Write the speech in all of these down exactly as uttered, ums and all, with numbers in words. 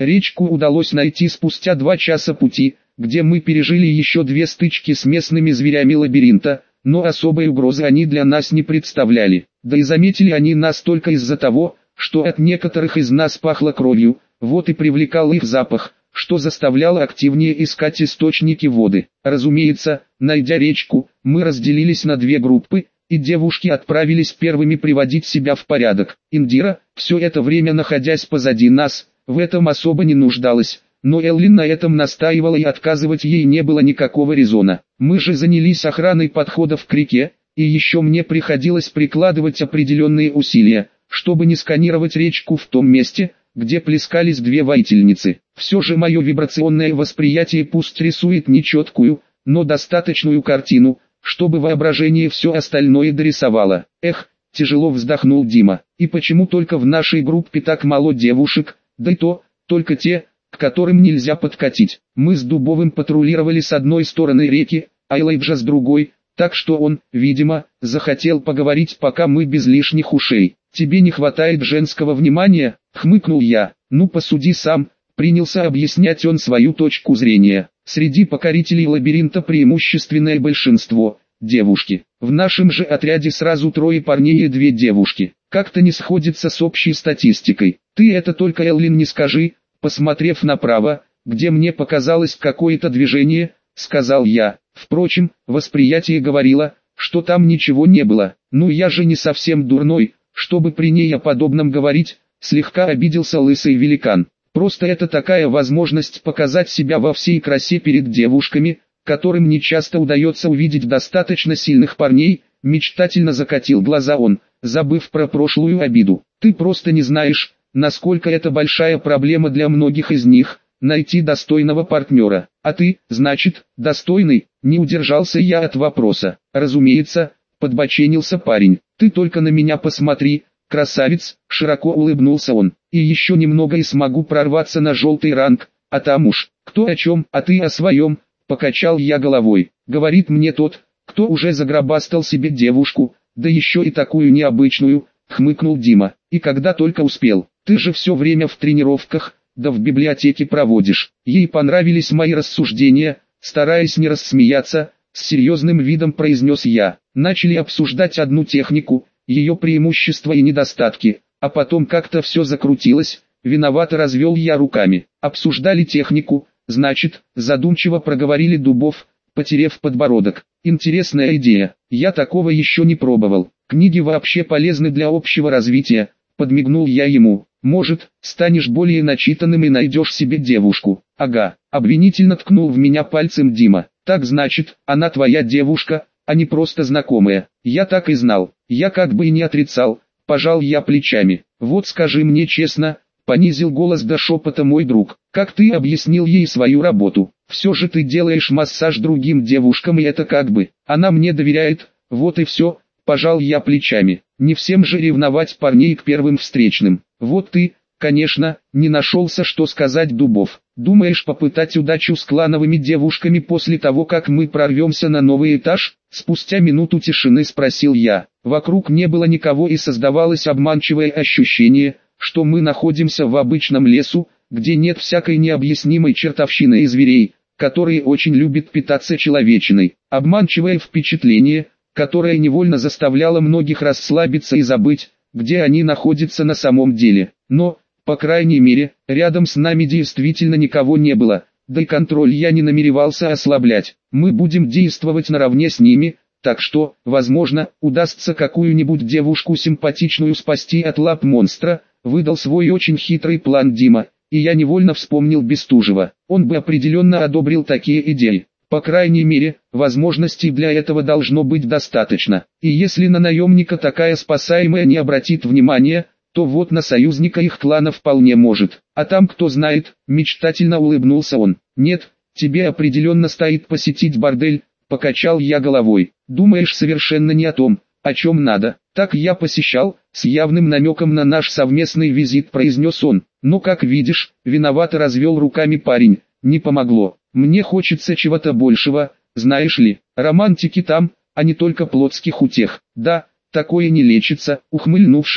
Речку удалось найти спустя два часа пути, где мы пережили еще две стычки с местными зверями лабиринта, но особой угрозы они для нас не представляли. Да и заметили они нас только из-за того, что от некоторых из нас пахло кровью, вот и привлекал их запах, что заставляло активнее искать источники воды. Разумеется, найдя речку, мы разделились на две группы, и девушки отправились первыми приводить себя в порядок. Индира, все это время находясь позади нас, в этом особо не нуждалась, но Эллин на этом настаивала и отказывать ей не было никакого резона. Мы же занялись охраной подходов к реке, и еще мне приходилось прикладывать определенные усилия, чтобы не сканировать речку в том месте, где плескались две воительницы. Все же мое вибрационное восприятие пусть рисует нечеткую, но достаточную картину, чтобы воображение все остальное дорисовало. Эх, тяжело вздохнул Дима. И почему только в нашей группе так мало девушек, да и то, только те, к которым нельзя подкатить. Мы с Дубовым патрулировали с одной стороны реки, а Элайджа с другой, так что он, видимо, захотел поговорить, пока мы без лишних ушей. «Тебе не хватает женского внимания?» — хмыкнул я. «Ну посуди сам», — принялся объяснять он свою точку зрения. «Среди покорителей лабиринта преимущественное большинство — девушки. В нашем же отряде сразу трое парней и две девушки. Как-то не сходится с общей статистикой. Ты это только Эллин не скажи», — посмотрев направо, где мне показалось какое-то движение, сказал я. Впрочем, восприятие говорило, что там ничего не было. «Ну я же не совсем дурной, чтобы при ней о подобном говорить», — слегка обиделся лысый великан. «Просто это такая возможность показать себя во всей красе перед девушками, которым не часто удается увидеть достаточно сильных парней», — мечтательно закатил глаза он, забыв про прошлую обиду. «Ты просто не знаешь, насколько это большая проблема для многих из них, найти достойного партнера. А ты, значит, достойный?» — не удержался я от вопроса. «Разумеется», — подбоченился парень. «Ты только на меня посмотри, красавец», — широко улыбнулся он. «И еще немного и смогу прорваться на желтый ранг, а там уж, кто о чем, а ты о своем», — покачал я головой. «Говорит мне тот, кто уже загробастал себе девушку, да еще и такую необычную», — хмыкнул Дима. «И когда только успел, ты же все время в тренировках, да в библиотеке проводишь». Ей понравились мои рассуждения, стараясь не рассмеяться, с серьезным видом произнес я. Начали обсуждать одну технику, ее преимущества и недостатки, а потом как-то все закрутилось, виновато развел я руками. Обсуждали технику, значит, задумчиво проговорили Дубов, потерев подбородок. Интересная идея, я такого еще не пробовал. Книги вообще полезны для общего развития, подмигнул я ему. Может, станешь более начитанным и найдешь себе девушку. Ага, обвинительно ткнул в меня пальцем Дима. Так значит, она твоя девушка, а не просто знакомая. Я так и знал, я как бы и не отрицал, пожал я плечами. Вот скажи мне честно, понизил голос до шепота мой друг, как ты объяснил ей свою работу? Все же ты делаешь массаж другим девушкам, и это как бы, она мне доверяет, вот и все, пожал я плечами. Не всем же ревновать парней к первым встречным. Вот ты, конечно, не нашелся, что сказать, Дубов. Думаешь попытать удачу с клановыми девушками после того, как мы прорвемся на новый этаж? Спустя минуту тишины спросил я. Вокруг не было никого и создавалось обманчивое ощущение, что мы находимся в обычном лесу, где нет всякой необъяснимой чертовщины и зверей, которые очень любят питаться человечиной. Обманчивое впечатление, которое невольно заставляло многих расслабиться и забыть, где они находятся на самом деле. Но, по крайней мере, рядом с нами действительно никого не было, да и контроль я не намеревался ослаблять. Мы будем действовать наравне с ними, так что, возможно, удастся какую-нибудь девушку симпатичную спасти от лап монстра, выдал свой очень хитрый план Дима, и я невольно вспомнил Бестужева. Он бы определенно одобрил такие идеи. По крайней мере, возможностей для этого должно быть достаточно. И если на наемника такая спасаемая не обратит внимания, то вот на союзника их клана вполне может. А там кто знает, мечтательно улыбнулся он. Нет, тебе определенно стоит посетить бордель, покачал я головой. Думаешь совершенно не о том, о чем надо. Так я посещал, с явным намеком на наш совместный визит произнес он. Но как видишь, виновато развел руками парень, не помогло. Мне хочется чего-то большего, знаешь ли, романтики там, а не только плотских утех. Да, такое не лечится, ухмыльнувшись,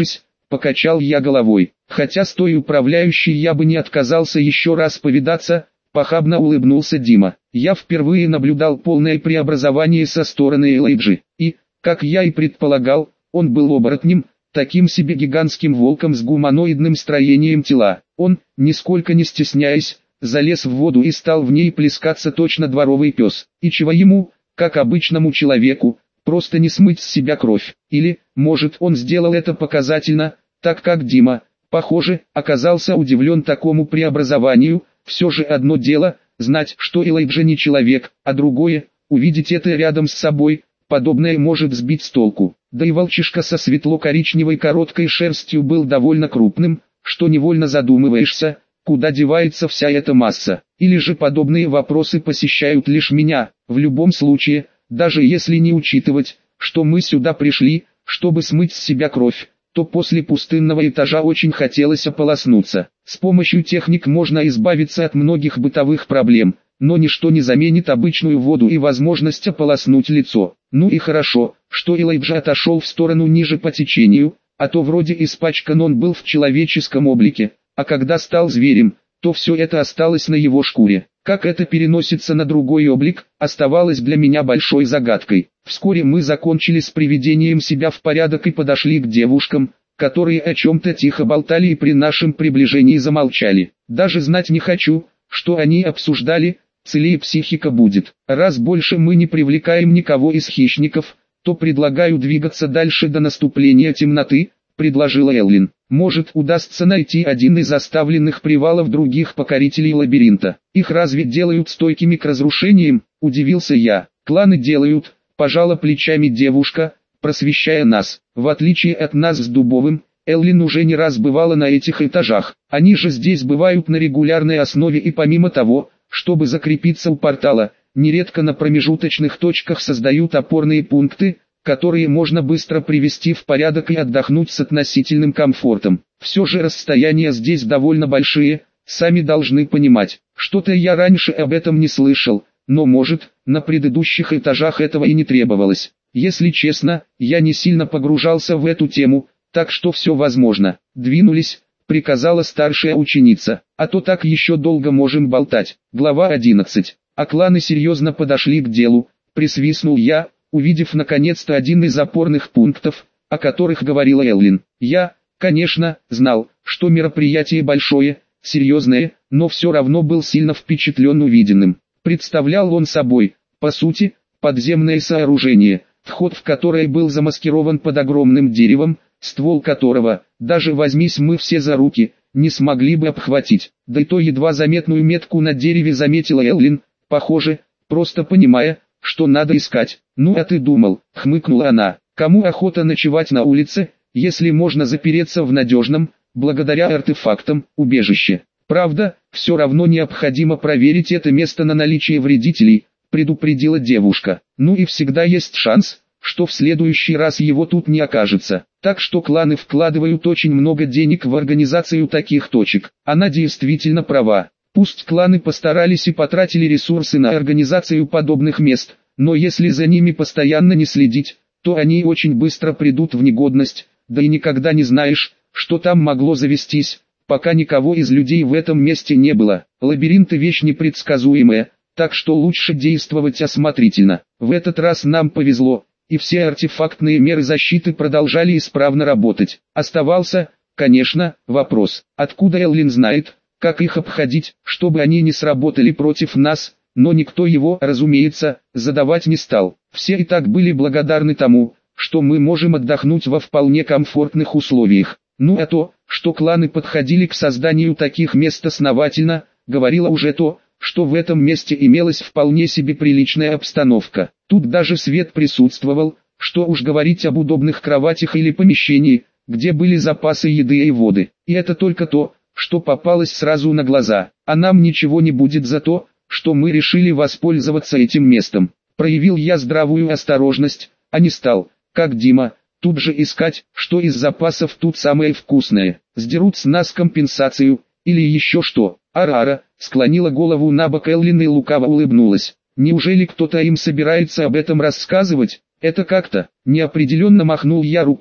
покачал я головой. Хотя с той управляющей я бы не отказался еще раз повидаться, похабно улыбнулся Дима. Я впервые наблюдал полное преобразование со стороны Элайджи. И, как я и предполагал, он был оборотнем, таким себе гигантским волком с гуманоидным строением тела. Он, нисколько не стесняясь, залез в воду и стал в ней плескаться точно дворовый пес. И чего ему, как обычному человеку, просто не смыть с себя кровь. Или, может, он сделал это показательно, так как Дима, похоже, оказался удивлен такому преобразованию. Все же одно дело, знать, что Элайджа не человек, а другое, увидеть это рядом с собой, подобное может сбить с толку. Да и волчишка со светло-коричневой короткой шерстью был довольно крупным, что невольно задумываешься, куда девается вся эта масса. Или же подобные вопросы посещают лишь меня. В любом случае, даже если не учитывать, что мы сюда пришли, чтобы смыть с себя кровь, то после пустынного этажа очень хотелось ополоснуться. С помощью техник можно избавиться от многих бытовых проблем, но ничто не заменит обычную воду и возможность ополоснуть лицо. Ну и хорошо, что Элайджа отошел в сторону ниже по течению, а то вроде испачкан он был в человеческом облике, а когда стал зверем, то все это осталось на его шкуре. Как это переносится на другой облик, оставалось для меня большой загадкой. Вскоре мы закончили с приведением себя в порядок и подошли к девушкам, которые о чем-то тихо болтали и при нашем приближении замолчали. Даже знать не хочу, что они обсуждали, целее психика будет. Раз больше мы не привлекаем никого из хищников, то предлагаю двигаться дальше до наступления темноты, предложила Эллин. Может, удастся найти один из оставленных привалов других покорителей лабиринта. Их разве делают стойкими к разрушениям? Удивился я. Кланы делают, пожала плечами девушка, просвещая нас. В отличие от нас с Дубовым, Эллин уже не раз бывала на этих этажах. Они же здесь бывают на регулярной основе и помимо того, чтобы закрепиться у портала, нередко на промежуточных точках создают опорные пункты, которые можно быстро привести в порядок и отдохнуть с относительным комфортом. Все же расстояния здесь довольно большие, сами должны понимать. Что-то я раньше об этом не слышал, но может, на предыдущих этажах этого и не требовалось. Если честно, я не сильно погружался в эту тему, так что все возможно. Двинулись, приказала старшая ученица, а то так еще долго можем болтать. Глава одиннадцать. А кланы серьезно подошли к делу, присвистнул я, увидев наконец-то один из опорных пунктов, о которых говорила Эллин. Я, конечно, знал, что мероприятие большое, серьезное, но все равно был сильно впечатлен увиденным. Представлял он собой, по сути, подземное сооружение, вход в которое был замаскирован под огромным деревом, ствол которого, даже возьмись мы все за руки, не смогли бы обхватить. Да и то едва заметную метку на дереве заметила Эллин, похоже, просто понимая, что надо искать. «Ну а ты думал», — хмыкнула она, — «кому охота ночевать на улице, если можно запереться в надежном, благодаря артефактам, убежище? Правда, все равно необходимо проверить это место на наличие вредителей», — предупредила девушка. «Ну и всегда есть шанс, что в следующий раз его тут не окажется. Так что кланы вкладывают очень много денег в организацию таких точек». Она действительно права. Пусть кланы постарались и потратили ресурсы на организацию подобных мест, но если за ними постоянно не следить, то они очень быстро придут в негодность, да и никогда не знаешь, что там могло завестись, пока никого из людей в этом месте не было. Лабиринты вещь непредсказуемая, так что лучше действовать осмотрительно. В этот раз нам повезло, и все артефактные меры защиты продолжали исправно работать. Оставался, конечно, вопрос, откуда Эллин знает, как их обходить, чтобы они не сработали против нас, но никто его, разумеется, задавать не стал. Все и так были благодарны тому, что мы можем отдохнуть во вполне комфортных условиях. Ну а то, что кланы подходили к созданию таких мест основательно, говорило уже то, что в этом месте имелась вполне себе приличная обстановка. Тут даже свет присутствовал, что уж говорить об удобных кроватях или помещении, где были запасы еды и воды. И это только то, что попалось сразу на глаза, а нам ничего не будет за то, что мы решили воспользоваться этим местом. Проявил я здравую осторожность, а не стал, как Дима, тут же искать, что из запасов тут самое вкусное. Сдерут с нас компенсацию, или еще что. Арара, склонила голову на бок Эллин и лукаво улыбнулась. Неужели кто-то им собирается об этом рассказывать? Это как-то, неопределенно махнул я рукой,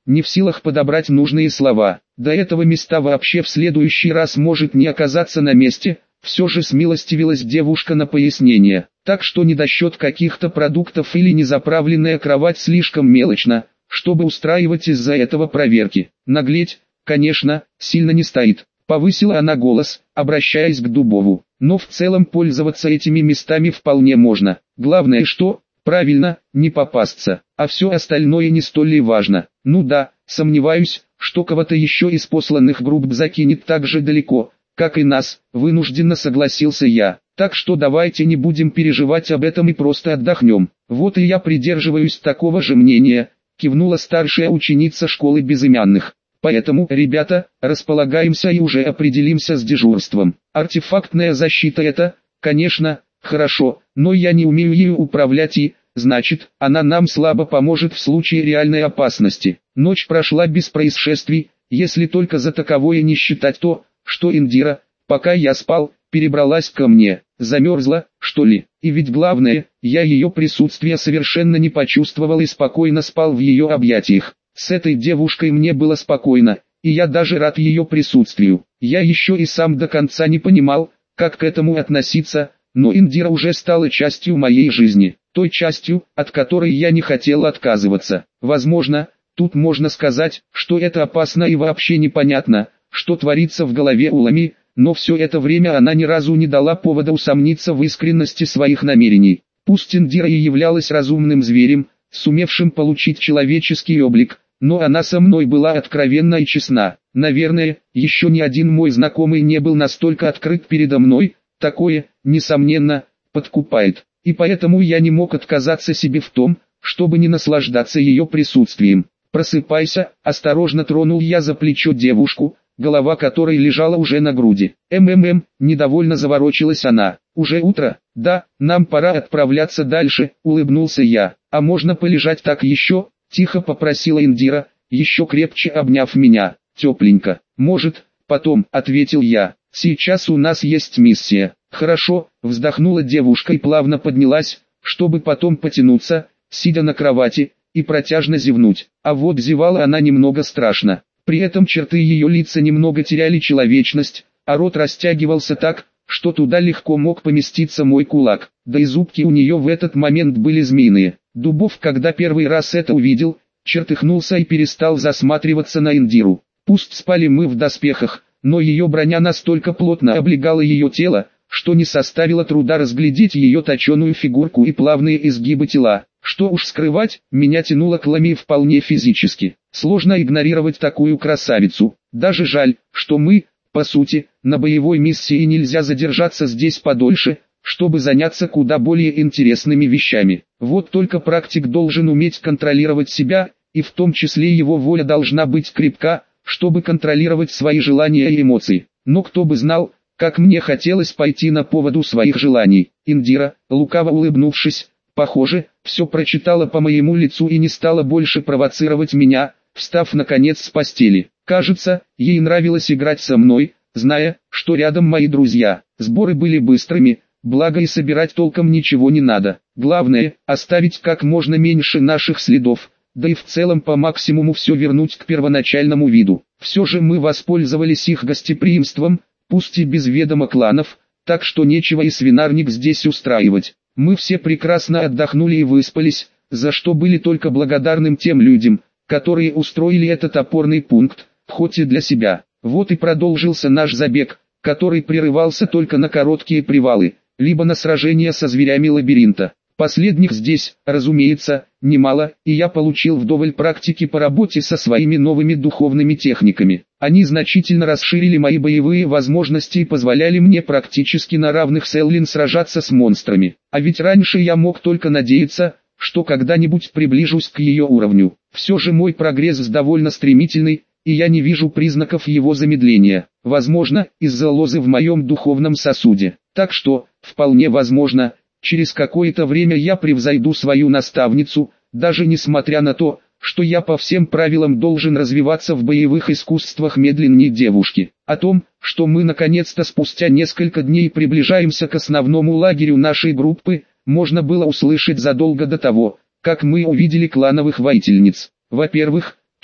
не в силах подобрать нужные слова. До этого места вообще в следующий раз может не оказаться на месте, все же смилостивилась девушка на пояснение. Так что недосчет каких-то продуктов или незаправленная кровать слишком мелочна, чтобы устраивать из-за этого проверки. Наглеть, конечно, сильно не стоит. Повысила она голос, обращаясь к Дубову. Но в целом пользоваться этими местами вполне можно. Главное что, правильно, не попасться. А все остальное не столь ли важно. Ну да, сомневаюсь, что кого-то еще из посланных групп закинет так же далеко, как и нас, вынужденно согласился я. Так что давайте не будем переживать об этом и просто отдохнем. Вот и я придерживаюсь такого же мнения, кивнула старшая ученица школы безымянных. Поэтому, ребята, располагаемся и уже определимся с дежурством. Артефактная защита это, конечно, хорошо, но я не умею ею управлять и, значит, она нам слабо поможет в случае реальной опасности. Ночь прошла без происшествий, если только за таковое не считать то, что Индира, пока я спал, перебралась ко мне. Замерзла, что ли? И ведь главное, я ее присутствие совершенно не почувствовал и спокойно спал в ее объятиях. С этой девушкой мне было спокойно, и я даже рад ее присутствию. Я еще и сам до конца не понимал, как к этому относиться, но Индира уже стала частью моей жизни, той частью, от которой я не хотел отказываться. Возможно, тут можно сказать, что это опасно и вообще непонятно, что творится в голове у Лами, но все это время она ни разу не дала повода усомниться в искренности своих намерений. Пусть Индира и являлась разумным зверем, сумевшим получить человеческий облик, но она со мной была откровенна и честна. Наверное, еще ни один мой знакомый не был настолько открыт передо мной, такое, несомненно, подкупает. И поэтому я не мог отказаться себе в том, чтобы не наслаждаться ее присутствием. «Просыпайся», осторожно тронул я за плечо девушку, голова которой лежала уже на груди. «МММ», недовольно заворочилась она. «Уже утро?» «Да, нам пора отправляться дальше», улыбнулся я. «А можно полежать так еще?» Тихо попросила Индира, еще крепче обняв меня. «Тепленько». «Может, потом», ответил я. «Сейчас у нас есть миссия». «Хорошо», вздохнула девушка и плавно поднялась, чтобы потом потянуться, сидя на кровати, и протяжно зевнуть. А вот зевала она немного страшно. При этом черты ее лица немного теряли человечность, а рот растягивался так, что туда легко мог поместиться мой кулак. Да и зубки у нее в этот момент были змеиные. Дубов, когда первый раз это увидел, чертыхнулся и перестал засматриваться на Индиру. Пусть спали мы в доспехах, но ее броня настолько плотно облегала ее тело, что не составило труда разглядеть ее точеную фигурку и плавные изгибы тела. Что уж скрывать, меня тянуло к Лами вполне физически. Сложно игнорировать такую красавицу. Даже жаль, что мы, по сути, на боевой миссии нельзя задержаться здесь подольше, чтобы заняться куда более интересными вещами. Вот только практик должен уметь контролировать себя, и в том числе его воля должна быть крепка, чтобы контролировать свои желания и эмоции. Но кто бы знал, как мне хотелось пойти на поводу своих желаний. Индира, лукаво улыбнувшись, похоже, все прочитала по моему лицу и не стала больше провоцировать меня, встав наконец с постели. Кажется, ей нравилось играть со мной, зная, что рядом мои друзья. Сборы были быстрыми, благо и собирать толком ничего не надо. Главное, оставить как можно меньше наших следов, да и в целом по максимуму все вернуть к первоначальному виду. Все же мы воспользовались их гостеприимством, пусть и без ведома кланов, так что нечего и свинарник здесь устраивать. Мы все прекрасно отдохнули и выспались, за что были только благодарным тем людям, которые устроили этот опорный пункт, хоть и для себя. Вот и продолжился наш забег, который прерывался только на короткие привалы, либо на сражения со зверями лабиринта. Последних здесь, разумеется, немало, и я получил вдоволь практики по работе со своими новыми духовными техниками. Они значительно расширили мои боевые возможности и позволяли мне практически на равных с Эллин сражаться с монстрами. А ведь раньше я мог только надеяться, что когда-нибудь приближусь к ее уровню. Все же мой прогресс довольно стремительный, и я не вижу признаков его замедления. Возможно, из-за лозы в моем духовном сосуде. Так что, вполне возможно, через какое-то время я превзойду свою наставницу, даже несмотря на то, что я по всем правилам должен развиваться в боевых искусствах медленнее девушки. О том, что мы наконец-то спустя несколько дней приближаемся к основному лагерю нашей группы, можно было услышать задолго до того, как мы увидели клановых воительниц. Во-первых, тут,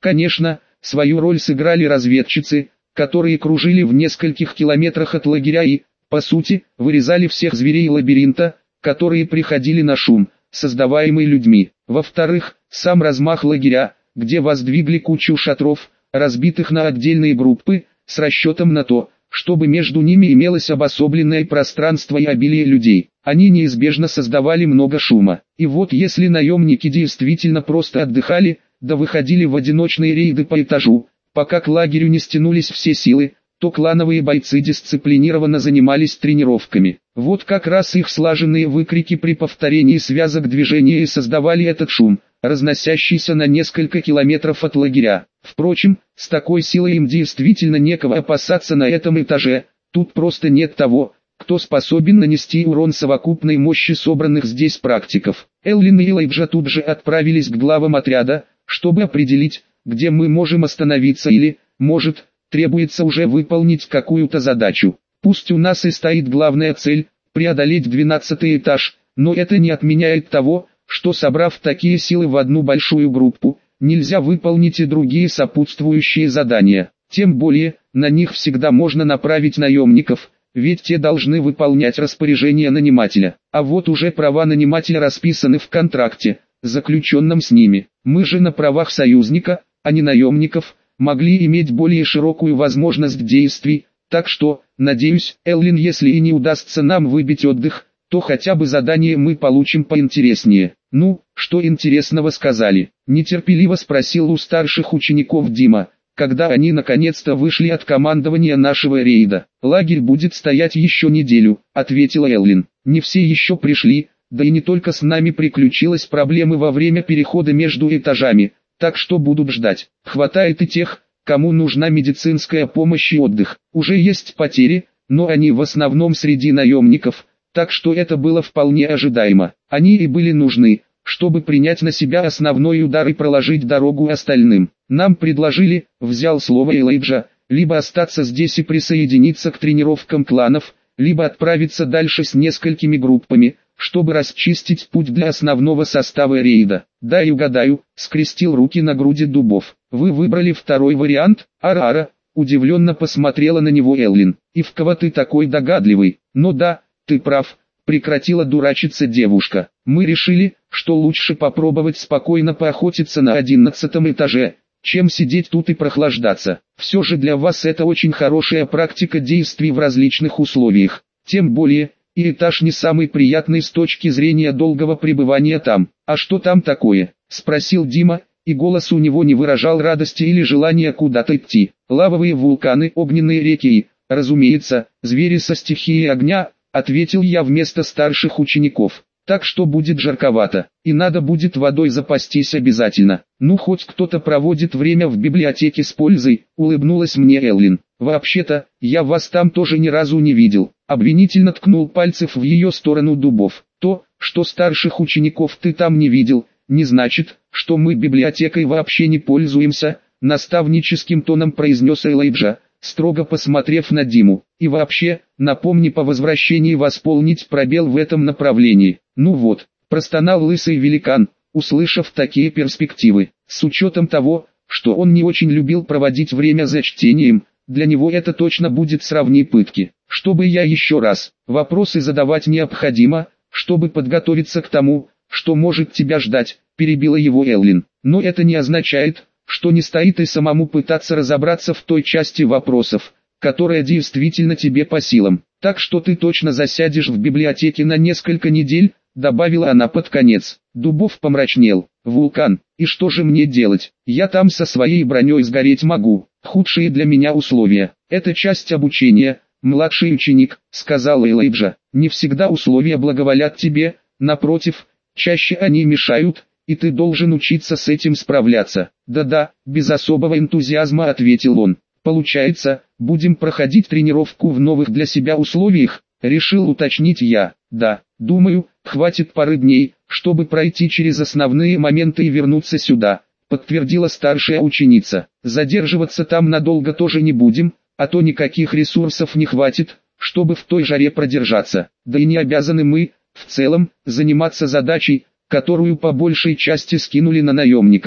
Конечно, свою роль сыграли разведчицы, которые кружили в нескольких километрах от лагеря и, по сути, вырезали всех зверей лабиринта, которые приходили на шум, создаваемый людьми. Во-вторых, сам размах лагеря, где воздвигли кучу шатров, разбитых на отдельные группы, с расчетом на то, чтобы между ними имелось обособленное пространство и обилие людей. Они неизбежно создавали много шума. И вот если наемники действительно просто отдыхали, да выходили в одиночные рейды по этажу, пока к лагерю не стянулись все силы, то клановые бойцы дисциплинированно занимались тренировками. Вот как раз их слаженные выкрики при повторении связок движения и создавали этот шум, разносящийся на несколько километров от лагеря. Впрочем, с такой силой им действительно некого опасаться на этом этаже, тут просто нет того, кто способен нанести урон совокупной мощи собранных здесь практиков. Эллин и Элайджа тут же отправились к главам отряда, чтобы определить, где мы можем остановиться или, может, требуется уже выполнить какую-то задачу. Пусть у нас и стоит главная цель – преодолеть двенадцатый этаж, но это не отменяет того, что собрав такие силы в одну большую группу, нельзя выполнить и другие сопутствующие задания. Тем более, на них всегда можно направить наемников, ведь те должны выполнять распоряжения нанимателя. А вот уже права нанимателя расписаны в контракте, заключенном с ними. Мы же на правах союзника, а не наемников, могли иметь более широкую возможность действий, так что, надеюсь, Эллин, если и не удастся нам выбить отдых, то хотя бы задание мы получим поинтереснее. Ну, что интересного сказали? Нетерпеливо спросил у старших учеников Дима, когда они наконец-то вышли от командования нашего рейда. Лагерь будет стоять еще неделю, ответила Эллин. Не все еще пришли, да и не только с нами приключилась проблемы во время перехода между этажами, так что будут ждать. Хватает и тех, кому нужна медицинская помощь и отдых. Уже есть потери, но они в основном среди наемников, так что это было вполне ожидаемо. Они и были нужны, чтобы принять на себя основной удар и проложить дорогу остальным. Нам предложили, взял слово Элайджа, либо остаться здесь и присоединиться к тренировкам кланов, либо отправиться дальше с несколькими группами, чтобы расчистить путь для основного состава рейда. «Дай угадаю», — скрестил руки на груди Дубов. «Вы выбрали второй вариант?» «Ара-ара», — удивленно посмотрела на него Эллин. «И в кого ты такой догадливый?» «Ну да, ты прав», — прекратила дурачиться девушка. «Мы решили, что лучше попробовать спокойно поохотиться на одиннадцатом этаже, чем сидеть тут и прохлаждаться. Все же для вас это очень хорошая практика действий в различных условиях. Тем более, и этаж не самый приятный с точки зрения долгого пребывания там». «А что там такое?» — спросил Дима, и голос у него не выражал радости или желания куда-то идти. «Лавовые вулканы, огненные реки и, разумеется, звери со стихией огня», — ответил я вместо старших учеников. «Так что будет жарковато, и надо будет водой запастись обязательно. Ну хоть кто-то проводит время в библиотеке с пользой», — улыбнулась мне Эллин. «Вообще-то, я вас там тоже ни разу не видел», — обвинительно ткнул пальцев в ее сторону Дубов. «То, что старших учеников ты там не видел, не значит, что мы библиотекой вообще не пользуемся», — наставническим тоном произнес Элайджа, строго посмотрев на Диму. «И вообще, напомни по возвращении восполнить пробел в этом направлении». «Ну вот», — простонал лысый великан, услышав такие перспективы. С учетом того, что он не очень любил проводить время за чтением, для него это точно будет сравни пытки. «Чтобы я еще раз, вопросы задавать необходимо, чтобы подготовиться к тому, что может тебя ждать», — перебила его Эллин. «Но это не означает, что не стоит и самому пытаться разобраться в той части вопросов, которая действительно тебе по силам. Так что ты точно засядешь в библиотеке на несколько недель», — добавила она под конец. Дубов помрачнел. «Вулкан, и что же мне делать? Я там со своей броней сгореть могу. Худшие для меня условия. Это часть обучения, младший ученик», — сказал Элайджа. «Не всегда условия благоволят тебе, напротив, чаще они мешают, и ты должен учиться с этим справляться». «Да-да», — без особого энтузиазма ответил он. «Получается, будем проходить тренировку в новых для себя условиях?» — решил уточнить я. «Да, думаю, хватит пары дней, чтобы пройти через основные моменты и вернуться сюда», — подтвердила старшая ученица. «Задерживаться там надолго тоже не будем, а то никаких ресурсов не хватит, чтобы в той жаре продержаться. Да и не обязаны мы, в целом, заниматься задачей, которую по большей части скинули на наемников.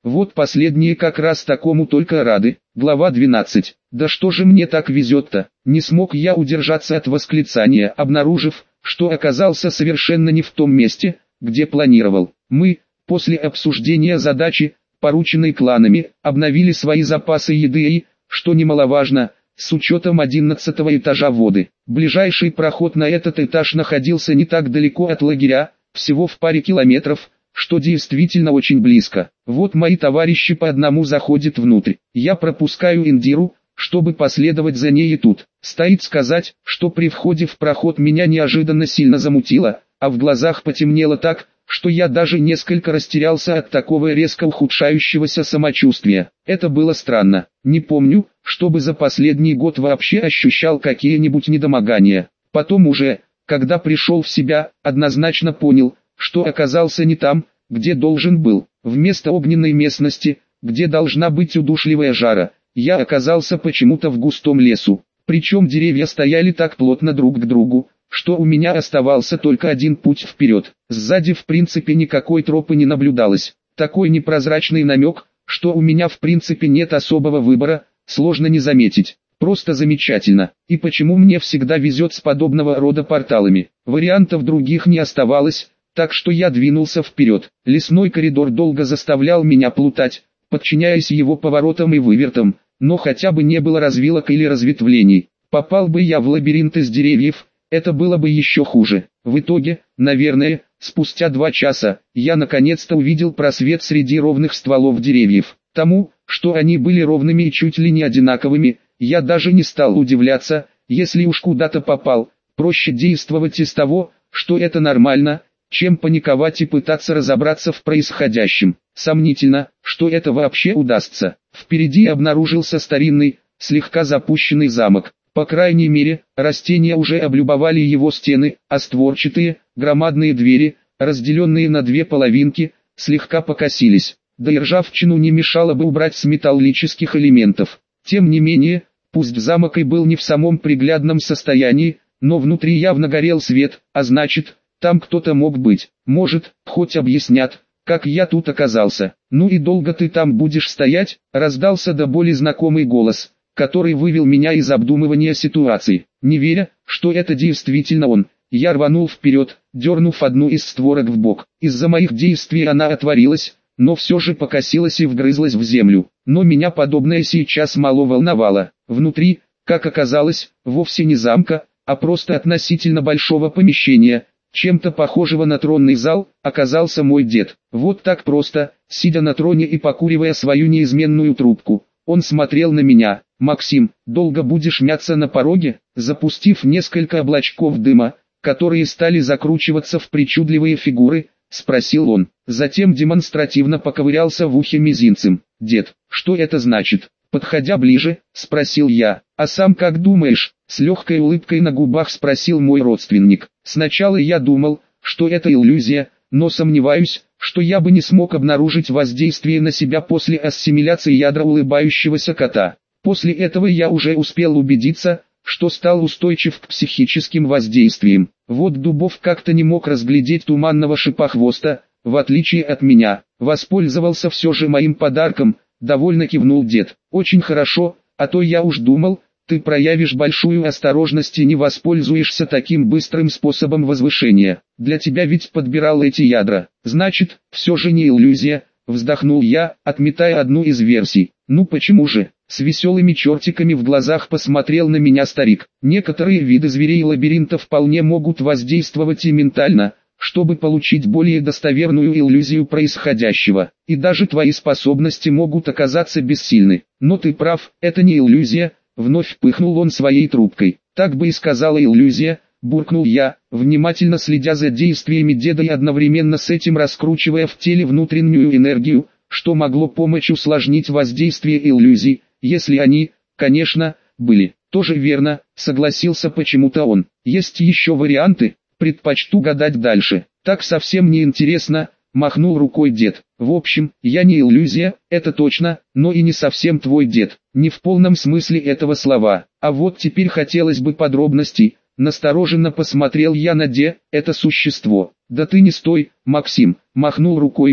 Вот последние как раз такому только рады. Глава двенадцать. Да что же мне так везет-то? Не смог я удержаться от восклицания, обнаружив, что оказался совершенно не в том месте, где планировал. Мы, после обсуждения задачи, порученной кланами, обновили свои запасы еды и, что немаловажно, с учетом одиннадцатого этажа воды. Ближайший проход на этот этаж находился не так далеко от лагеря, всего в паре километров, что действительно очень близко. Вот мои товарищи по одному заходят внутрь. Я пропускаю Индиру, чтобы последовать за ней, и тут. Стоит сказать, что при входе в проход меня неожиданно сильно замутило, а в глазах потемнело так, что я даже несколько растерялся от такого резко ухудшающегося самочувствия. Это было странно. Не помню, чтобы за последний год вообще ощущал какие-нибудь недомогания. Потом уже, когда пришел в себя, однозначно понял, что оказался не там, где должен был. Вместо огненной местности, где должна быть удушливая жара, я оказался почему-то в густом лесу. Причем деревья стояли так плотно друг к другу, что у меня оставался только один путь вперед. Сзади в принципе никакой тропы не наблюдалось. Такой непрозрачный намек, что у меня в принципе нет особого выбора, сложно не заметить. Просто замечательно. И почему мне всегда везет с подобного рода порталами? Вариантов других не оставалось, так что я двинулся вперед. Лесной коридор долго заставлял меня плутать, подчиняясь его поворотам и вывертам, но хотя бы не было развилок или разветвлений. Попал бы я в лабиринт из деревьев, это было бы еще хуже. В итоге, наверное, спустя два часа, я наконец-то увидел просвет среди ровных стволов деревьев. Тому, что они были ровными и чуть ли не одинаковыми, я даже не стал удивляться. Если уж куда-то попал, проще действовать из того, что это нормально, чем паниковать и пытаться разобраться в происходящем. Сомнительно, что это вообще удастся. Впереди обнаружился старинный, слегка запущенный замок. По крайней мере, растения уже облюбовали его стены, а створчатые, громадные двери, разделенные на две половинки, слегка покосились. Да и ржавчину не мешало бы убрать с металлических элементов. Тем не менее, пусть замок и был не в самом приглядном состоянии, но внутри явно горел свет, а значит, там кто-то мог быть. Может, хоть объяснят, как я тут оказался. Ну и долго ты там будешь стоять? Раздался до боли знакомый голос, который вывел меня из обдумывания ситуации. Не веря, что это действительно он, я рванул вперед, дернув одну из створок в бок. Из-за моих действий она отворилась, но все же покосилась и вгрызлась в землю. Но меня подобное сейчас мало волновало. Внутри, как оказалось, вовсе не замка, а просто относительно большого помещения, чем-то похожего на тронный зал, оказался мой дед. Вот так просто, сидя на троне и покуривая свою неизменную трубку, он смотрел на меня. «Максим, долго будешь мяться на пороге?» Запустив несколько облачков дыма, которые стали закручиваться в причудливые фигуры, спросил он. Затем демонстративно поковырялся в ухе мизинцем. «Дед, что это значит?» Подходя ближе, спросил я. «А сам как думаешь?» С легкой улыбкой на губах спросил мой родственник. «Сначала я думал, что это иллюзия, но сомневаюсь, что я бы не смог обнаружить воздействие на себя после ассимиляции ядра улыбающегося кота. После этого я уже успел убедиться, что стал устойчив к психическим воздействиям. Вот Дубов как-то не мог разглядеть туманного шипохвоста, в отличие от меня. Воспользовался все же моим подарком, довольно кивнул дед. Очень хорошо, а то я уж думал, ты проявишь большую осторожность и не воспользуешься таким быстрым способом возвышения. Для тебя ведь подбирал эти ядра. Значит, все же не иллюзия, вздохнул я, отметая одну из версий. Ну почему же? С веселыми чертиками в глазах посмотрел на меня старик. Некоторые виды зверей лабиринта вполне могут воздействовать и ментально, чтобы получить более достоверную иллюзию происходящего. И даже твои способности могут оказаться бессильны. Но ты прав, это не иллюзия, вновь пыхнул он своей трубкой. Так бы и сказала иллюзия, буркнул я, внимательно следя за действиями деда и одновременно с этим раскручивая в теле внутреннюю энергию, что могло помочь усложнить воздействие иллюзий, если они, конечно, были. Тоже верно, согласился почему-то он. Есть еще варианты, предпочту гадать дальше. Так совсем не интересно, махнул рукой дед. В общем, я не иллюзия, это точно, но и не совсем твой дед. Не в полном смысле этого слова. А вот теперь хотелось бы подробностей. Настороженно посмотрел я на де, это существо. Да ты не стой, Максим, махнул рукой он.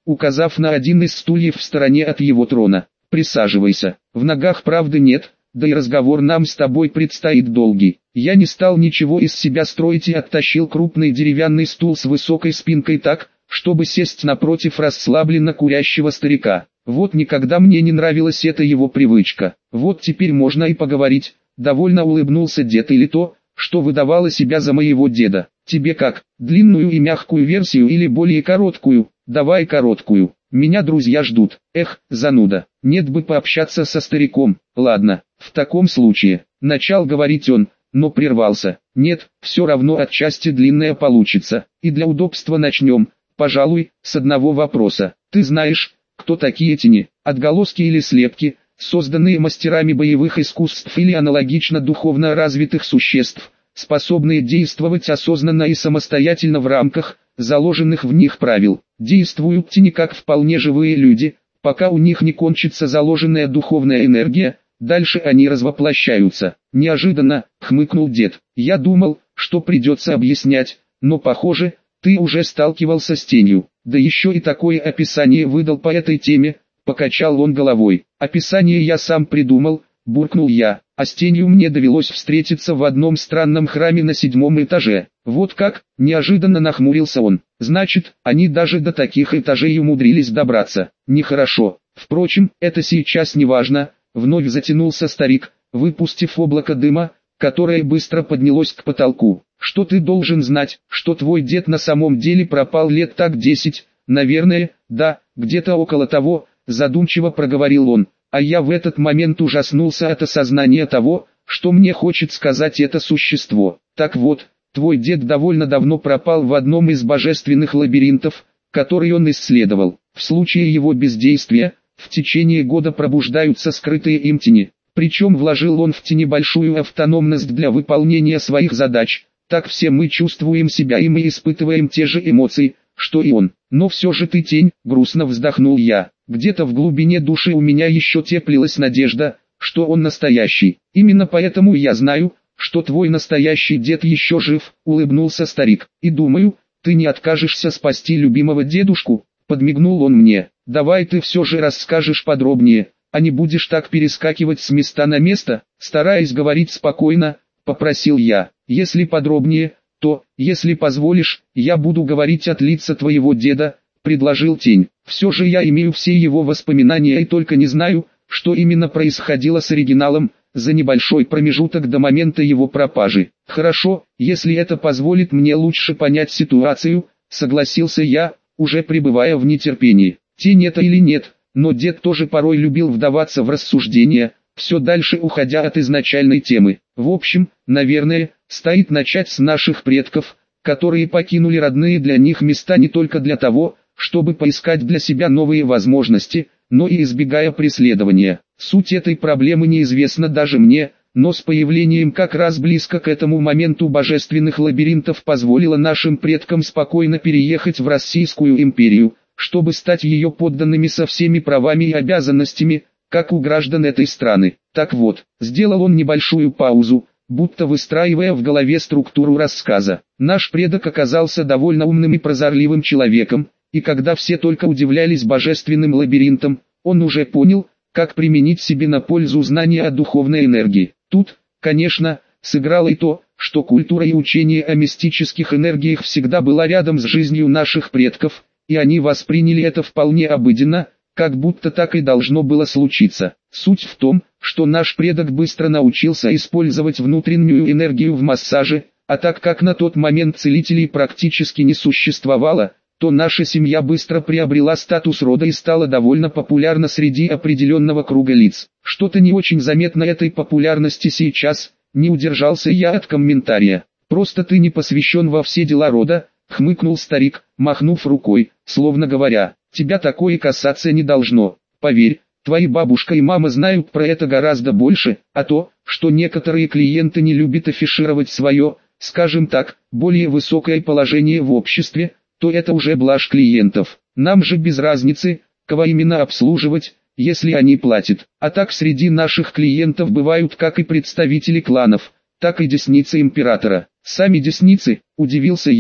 указав на один из стульев в стороне от его трона. «Присаживайся, в ногах правды нет, да и разговор нам с тобой предстоит долгий». Я не стал ничего из себя строить и оттащил крупный деревянный стул с высокой спинкой так, чтобы сесть напротив расслабленно курящего старика. Вот никогда мне не нравилась эта его привычка. Вот теперь можно и поговорить. Довольно улыбнулся дед, или то, что выдавало себя за моего деда. Тебе как, длинную и мягкую версию или более короткую? Давай короткую. Меня друзья ждут. Эх, зануда. Нет бы пообщаться со стариком. Ладно, в таком случае. Начал говорить он, но прервался. Нет, все равно отчасти длинная получится. И для удобства начнем, пожалуй, с одного вопроса. Ты знаешь, кто такие тени, отголоски или слепки, созданные мастерами боевых искусств или аналогично духовно развитых существ, способные действовать осознанно и самостоятельно в рамках, заложенных в них правил? Действуют тени как вполне живые люди, пока у них не кончится заложенная духовная энергия, дальше они развоплощаются. Неожиданно, хмыкнул дед, я думал, что придется объяснять, но похоже, ты уже сталкивался с тенью. Да еще и такое описание выдал по этой теме, покачал он головой. Описание я сам придумал, буркнул я, а с тенью мне довелось встретиться в одном странном храме на седьмом этаже. Вот как, неожиданно нахмурился он. Значит, они даже до таких этажей умудрились добраться. Нехорошо. Впрочем, это сейчас не важно. Вновь затянулся старик, выпустив облако дыма, которое быстро поднялось к потолку. Что ты должен знать, что твой дед на самом деле пропал лет так десять, наверное, да, где-то около того, задумчиво проговорил он. А я в этот момент ужаснулся от осознания того, что мне хочет сказать это существо. Так вот, твой дед довольно давно пропал в одном из божественных лабиринтов, который он исследовал. В случае его бездействия, в течение года пробуждаются скрытые им тени. Причем вложил он в тени большую автономность для выполнения своих задач. Так все мы чувствуем себя и мы испытываем те же эмоции, что и он. Но все же ты тень, грустно вздохнул я. Где-то в глубине души у меня еще теплилась надежда, что он настоящий. Именно поэтому я знаю, что твой настоящий дед еще жив, улыбнулся старик. И думаю, ты не откажешься спасти любимого дедушку, подмигнул он мне. Давай ты все же расскажешь подробнее, а не будешь так перескакивать с места на место, стараясь говорить спокойно, попросил я. Если подробнее, то, если позволишь, я буду говорить от лица твоего деда, предложил тень. Все же я имею все его воспоминания и только не знаю, что именно происходило с оригиналом, за небольшой промежуток до момента его пропажи. Хорошо, если это позволит мне лучше понять ситуацию, согласился я, уже пребывая в нетерпении. Тень это или нет, но дед тоже порой любил вдаваться в рассуждения, все дальше уходя от изначальной темы. В общем, наверное, стоит начать с наших предков, которые покинули родные для них места не только для того, чтобы поискать для себя новые возможности, но и избегая преследования. Суть этой проблемы неизвестна даже мне, но с появлением как раз близко к этому моменту божественных лабиринтов позволило нашим предкам спокойно переехать в Российскую империю, чтобы стать ее подданными со всеми правами и обязанностями, как у граждан этой страны. Так вот, сделал он небольшую паузу, будто выстраивая в голове структуру рассказа. Наш предок оказался довольно умным и прозорливым человеком, и когда все только удивлялись божественным лабиринтам, он уже понял, как применить себе на пользу знания о духовной энергии. Тут, конечно, сыграло и то, что культура и учение о мистических энергиях всегда была рядом с жизнью наших предков, и они восприняли это вполне обыденно, как будто так и должно было случиться. Суть в том, что наш предок быстро научился использовать внутреннюю энергию в массаже, а так как на тот момент целителей практически не существовало, то наша семья быстро приобрела статус рода и стала довольно популярна среди определенного круга лиц. Что-то не очень заметно этой популярности сейчас, не удержался я от комментария. Просто ты не посвящен во все дела рода, хмыкнул старик, махнув рукой, словно говоря, тебя такое касаться не должно. Поверь, твои бабушка и мама знают про это гораздо больше, а то, что некоторые клиенты не любят афишировать свое, скажем так, более высокое положение в обществе, то это уже блажь клиентов. Нам же без разницы, кого именно обслуживать, если они платят. А так среди наших клиентов бывают как и представители кланов, так и десницы императора. Сами десницы, удивился я.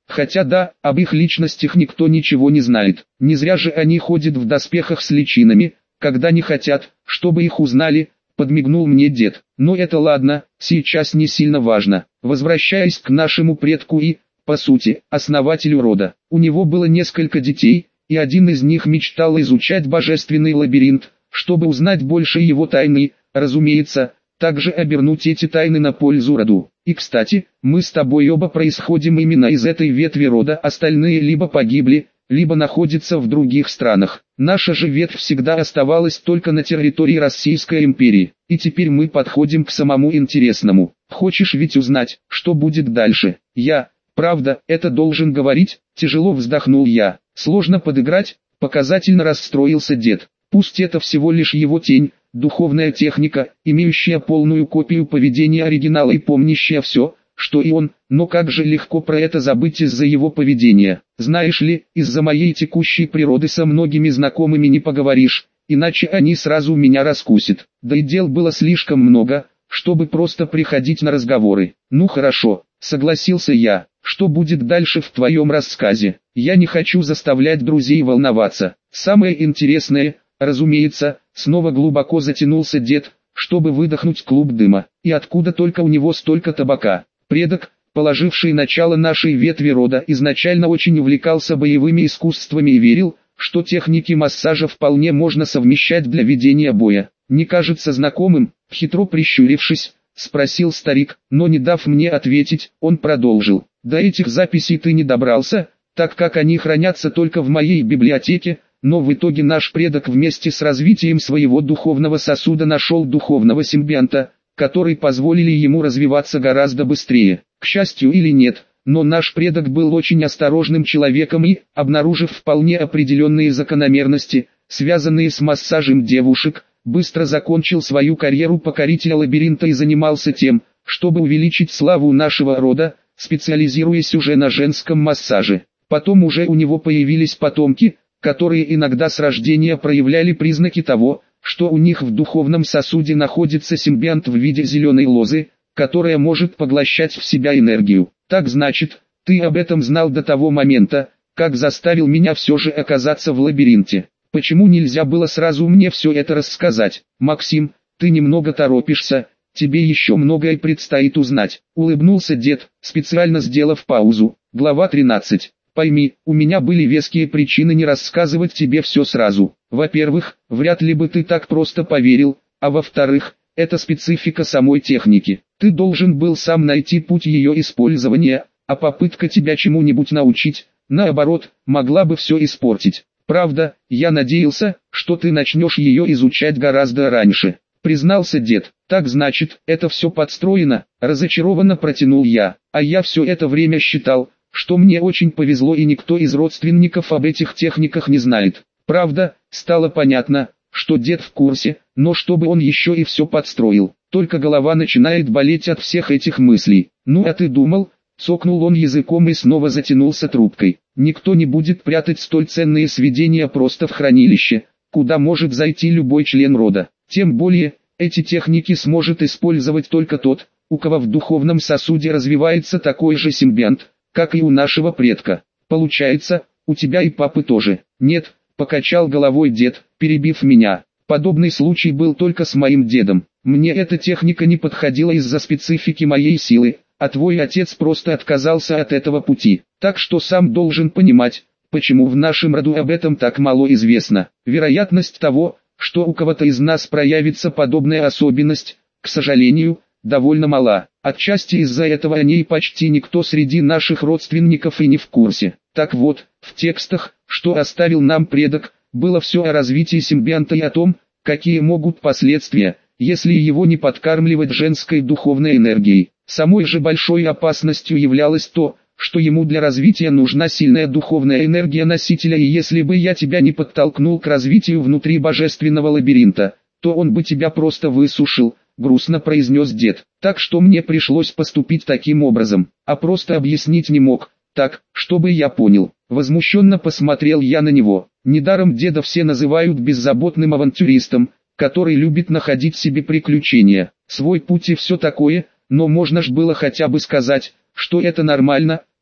Хотя да, об их личностях никто ничего не знает. Не зря же они ходят в доспехах с личинами, когда не хотят, чтобы их узнали, подмигнул мне дед. Но это ладно, сейчас не сильно важно. Возвращаясь к нашему предку и, по сути, основателю рода. У него было несколько детей, и один из них мечтал изучать божественный лабиринт, чтобы узнать больше его тайны, разумеется, также обернуть эти тайны на пользу роду. И кстати, мы с тобой оба происходим именно из этой ветви рода, остальные либо погибли, либо находятся в других странах. Наша же ветвь всегда оставалась только на территории Российской империи, и теперь мы подходим к самому интересному. Хочешь ведь узнать, что будет дальше? Я, правда, это должен говорить, тяжело вздохнул я. Сложно подыграть, показательно расстроился дед. Пусть это всего лишь его тень, духовная техника, имеющая полную копию поведения оригинала и помнящая все, что и он, но как же легко про это забыть из-за его поведения. Знаешь ли, из-за моей текущей природы со многими знакомыми не поговоришь, иначе они сразу меня раскусят. Да и дел было слишком много, чтобы просто приходить на разговоры. Ну хорошо, согласился я. Что будет дальше в твоем рассказе? Я не хочу заставлять друзей волноваться. Самое интересное, разумеется, снова глубоко затянулся дед, чтобы выдохнуть клуб дыма. И откуда только у него столько табака? Предок, положивший начало нашей ветви рода, изначально очень увлекался боевыми искусствами и верил, что техники массажа вполне можно совмещать для ведения боя. Не кажется знакомым? Хитро прищурившись, спросил старик, но не дав мне ответить, он продолжил. До этих записей ты не добрался, так как они хранятся только в моей библиотеке, но в итоге наш предок вместе с развитием своего духовного сосуда нашел духовного симбионта, который позволили ему развиваться гораздо быстрее. К счастью или нет, но наш предок был очень осторожным человеком и, обнаружив вполне определенные закономерности, связанные с массажем девушек, быстро закончил свою карьеру покорителя лабиринта и занимался тем, чтобы увеличить славу нашего рода, специализируясь уже на женском массаже. Потом уже у него появились потомки, которые иногда с рождения проявляли признаки того, что у них в духовном сосуде находится симбионт в виде зеленой лозы, которая может поглощать в себя энергию. Так значит, ты об этом знал до того момента, как заставил меня все же оказаться в лабиринте. Почему нельзя было сразу мне все это рассказать? Максим, ты немного торопишься, тебе еще многое предстоит узнать. Улыбнулся дед, специально сделав паузу. Глава тринадцать. Пойми, у меня были веские причины не рассказывать тебе все сразу. Во-первых, вряд ли бы ты так просто поверил, а во-вторых, это специфика самой техники. Ты должен был сам найти путь ее использования, а попытка тебя чему-нибудь научить, наоборот, могла бы все испортить. Правда, я надеялся, что ты начнешь ее изучать гораздо раньше. Признался дед. Так значит, это все подстроено, разочарованно протянул я. А я все это время считал, что мне очень повезло и никто из родственников об этих техниках не знает. Правда, стало понятно, что дед в курсе, но чтобы он еще и все подстроил. Только голова начинает болеть от всех этих мыслей. Ну а ты думал? Цокнул он языком и снова затянулся трубкой. Никто не будет прятать столь ценные сведения просто в хранилище, куда может зайти любой член рода. Тем более, эти техники сможет использовать только тот, у кого в духовном сосуде развивается такой же симбионт, как и у нашего предка. Получается, у тебя и папы тоже. Нет, покачал головой дед, перебив меня. Подобный случай был только с моим дедом. Мне эта техника не подходила из-за специфики моей силы, а твой отец просто отказался от этого пути. Так что сам должен понимать, почему в нашем роду об этом так мало известно. Вероятность того, что у кого-то из нас проявится подобная особенность, к сожалению, довольно мала. Отчасти из-за этого о ней почти никто среди наших родственников и не в курсе. Так вот, в текстах, что оставил нам предок, было все о развитии симбионта и о том, какие могут последствия, если его не подкармливать женской духовной энергией. Самой же большой опасностью являлось то, что ему для развития нужна сильная духовная энергия носителя, и если бы я тебя не подтолкнул к развитию внутри божественного лабиринта, то он бы тебя просто высушил, грустно произнес дед. Так что мне пришлось поступить таким образом, а просто объяснить не мог, так, чтобы я понял. Возмущенно посмотрел я на него. Недаром деда все называют беззаботным авантюристом, который любит находить себе приключения, свой путь и все такое, но можно ж было хотя бы сказать, что это нормально,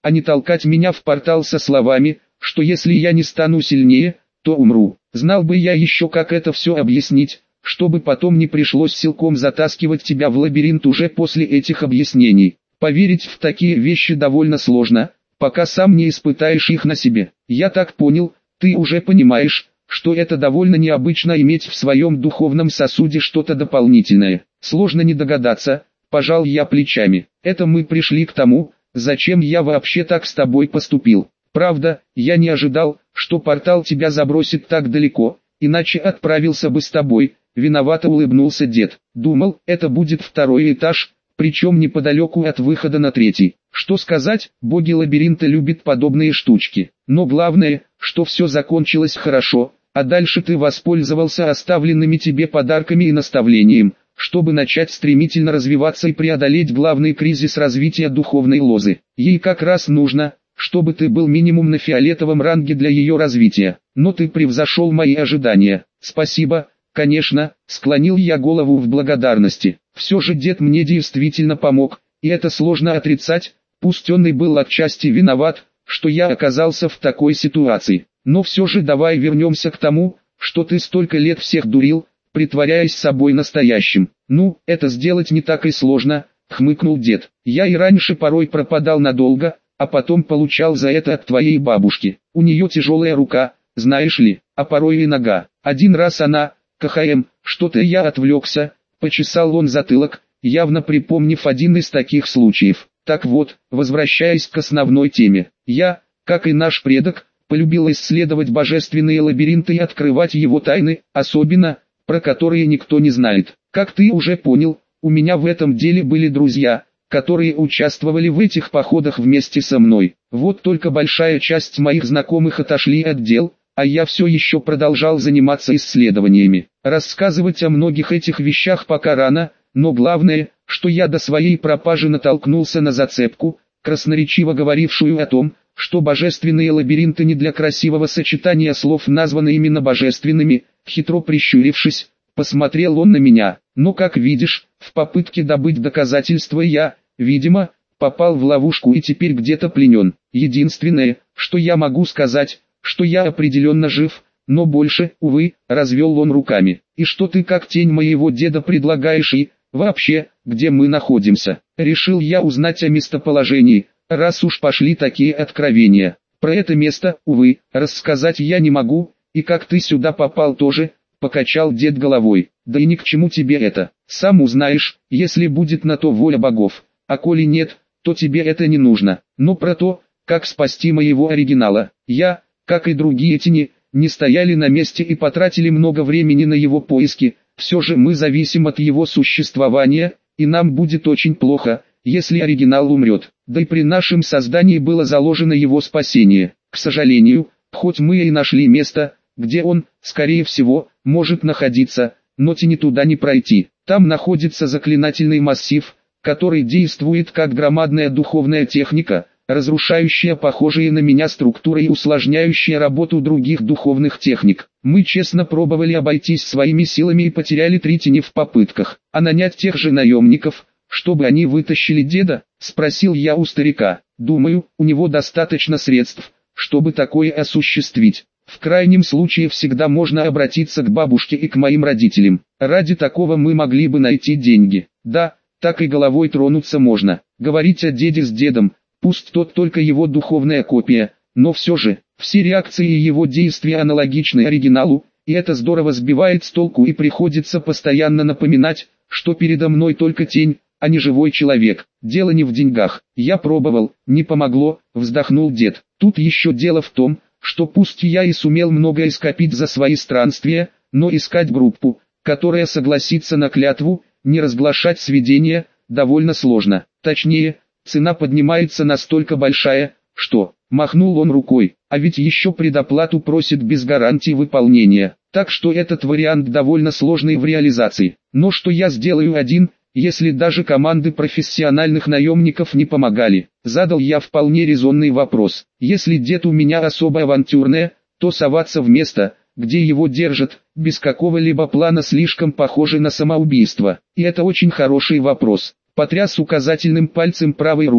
а не толкать меня в портал со словами, что если я не стану сильнее, то умру. Знал бы я еще, как это все объяснить, чтобы потом не пришлось силком затаскивать тебя в лабиринт уже после этих объяснений. Поверить в такие вещи довольно сложно, пока сам не испытаешь их на себе. Я так понял, ты уже понимаешь, что это довольно необычно иметь в своем духовном сосуде что-то дополнительное. Сложно не догадаться, пожал я плечами. Это мы пришли к тому, зачем я вообще так с тобой поступил. Правда, я не ожидал, что портал тебя забросит так далеко, иначе отправился бы с тобой. Виновато улыбнулся дед. Думал, это будет второй этаж, причем неподалеку от выхода на третий. Что сказать, боги лабиринта любят подобные штучки. Но главное, что все закончилось хорошо, а дальше ты воспользовался оставленными тебе подарками и наставлением, чтобы начать стремительно развиваться и преодолеть главный кризис развития духовной лозы. Ей как раз нужно, чтобы ты был минимум на фиолетовом ранге для ее развития. Но ты превзошел мои ожидания. Спасибо. Конечно, склонил я голову в благодарности. Все же дед мне действительно помог, и это сложно отрицать, пусть он и был отчасти виноват, что я оказался в такой ситуации. Но все же давай вернемся к тому, что ты столько лет всех дурил, притворяясь собой настоящим. Ну, это сделать не так и сложно, хмыкнул дед. Я и раньше порой пропадал надолго, а потом получал за это от твоей бабушки. У нее тяжелая рука, знаешь ли, а порой и нога. Один раз она... КХМ, что-то я отвлекся, почесал он затылок, явно припомнив один из таких случаев. Так вот, возвращаясь к основной теме, я, как и наш предок, полюбил исследовать божественные лабиринты и открывать его тайны, особенно, про которые никто не знает. Как ты уже понял, у меня в этом деле были друзья, которые участвовали в этих походах вместе со мной. Вот только большая часть моих знакомых отошли от дел, а я все еще продолжал заниматься исследованиями. Рассказывать о многих этих вещах пока рано, но главное, что я до своей пропажи натолкнулся на зацепку, красноречиво говорившую о том, что божественные лабиринты не для красивого сочетания слов названы именно божественными. Хитро прищурившись, посмотрел он на меня. Но как видишь, в попытке добыть доказательства я, видимо, попал в ловушку и теперь где-то пленен. Единственное, что я могу сказать, что я определенно жив, но больше, увы, развел он руками. И что ты как тень моего деда предлагаешь и, вообще, где мы находимся? Решил я узнать о местоположении, раз уж пошли такие откровения. Про это место, увы, рассказать я не могу, и как ты сюда попал тоже, покачал дед головой. Да и ни к чему тебе это, сам узнаешь, если будет на то воля богов, а коли нет, то тебе это не нужно. Но про то, как спасти моего оригинала, я... как и другие тени, не стояли на месте и потратили много времени на его поиски. Все же мы зависим от его существования, и нам будет очень плохо, если оригинал умрет. Да и при нашем создании было заложено его спасение. К сожалению, хоть мы и нашли место, где он, скорее всего, может находиться, но тени туда не пройти. Там находится заклинательный массив, который действует как громадная духовная техника, разрушающая похожие на меня структуры и усложняющая работу других духовных техник. Мы честно пробовали обойтись своими силами и потеряли три тени в попытках. А нанять тех же наемников, чтобы они вытащили деда, спросил я у старика. Думаю, у него достаточно средств, чтобы такое осуществить. В крайнем случае всегда можно обратиться к бабушке и к моим родителям. Ради такого мы могли бы найти деньги. Да, так и головой тронуться можно. Говорить о деде с дедом, пусть тот только его духовная копия, но все же, все реакции и его действия аналогичны оригиналу, и это здорово сбивает с толку и приходится постоянно напоминать, что передо мной только тень, а не живой человек. Дело не в деньгах. Я пробовал, не помогло, вздохнул дед. Тут еще дело в том, что пусть я и сумел многое скопить за свои странствия, но искать группу, которая согласится на клятву, не разглашать сведения, довольно сложно. Точнее, цена поднимается настолько большая, что, махнул он рукой, а ведь еще предоплату просит без гарантии выполнения. Так что этот вариант довольно сложный в реализации. Но что я сделаю один, если даже команды профессиональных наемников не помогали? Задал я вполне резонный вопрос. Если дед у меня особо авантюрное, то соваться в место, где его держат, без какого-либо плана слишком похоже на самоубийство. И это очень хороший вопрос. Потряс указательным пальцем правой руки.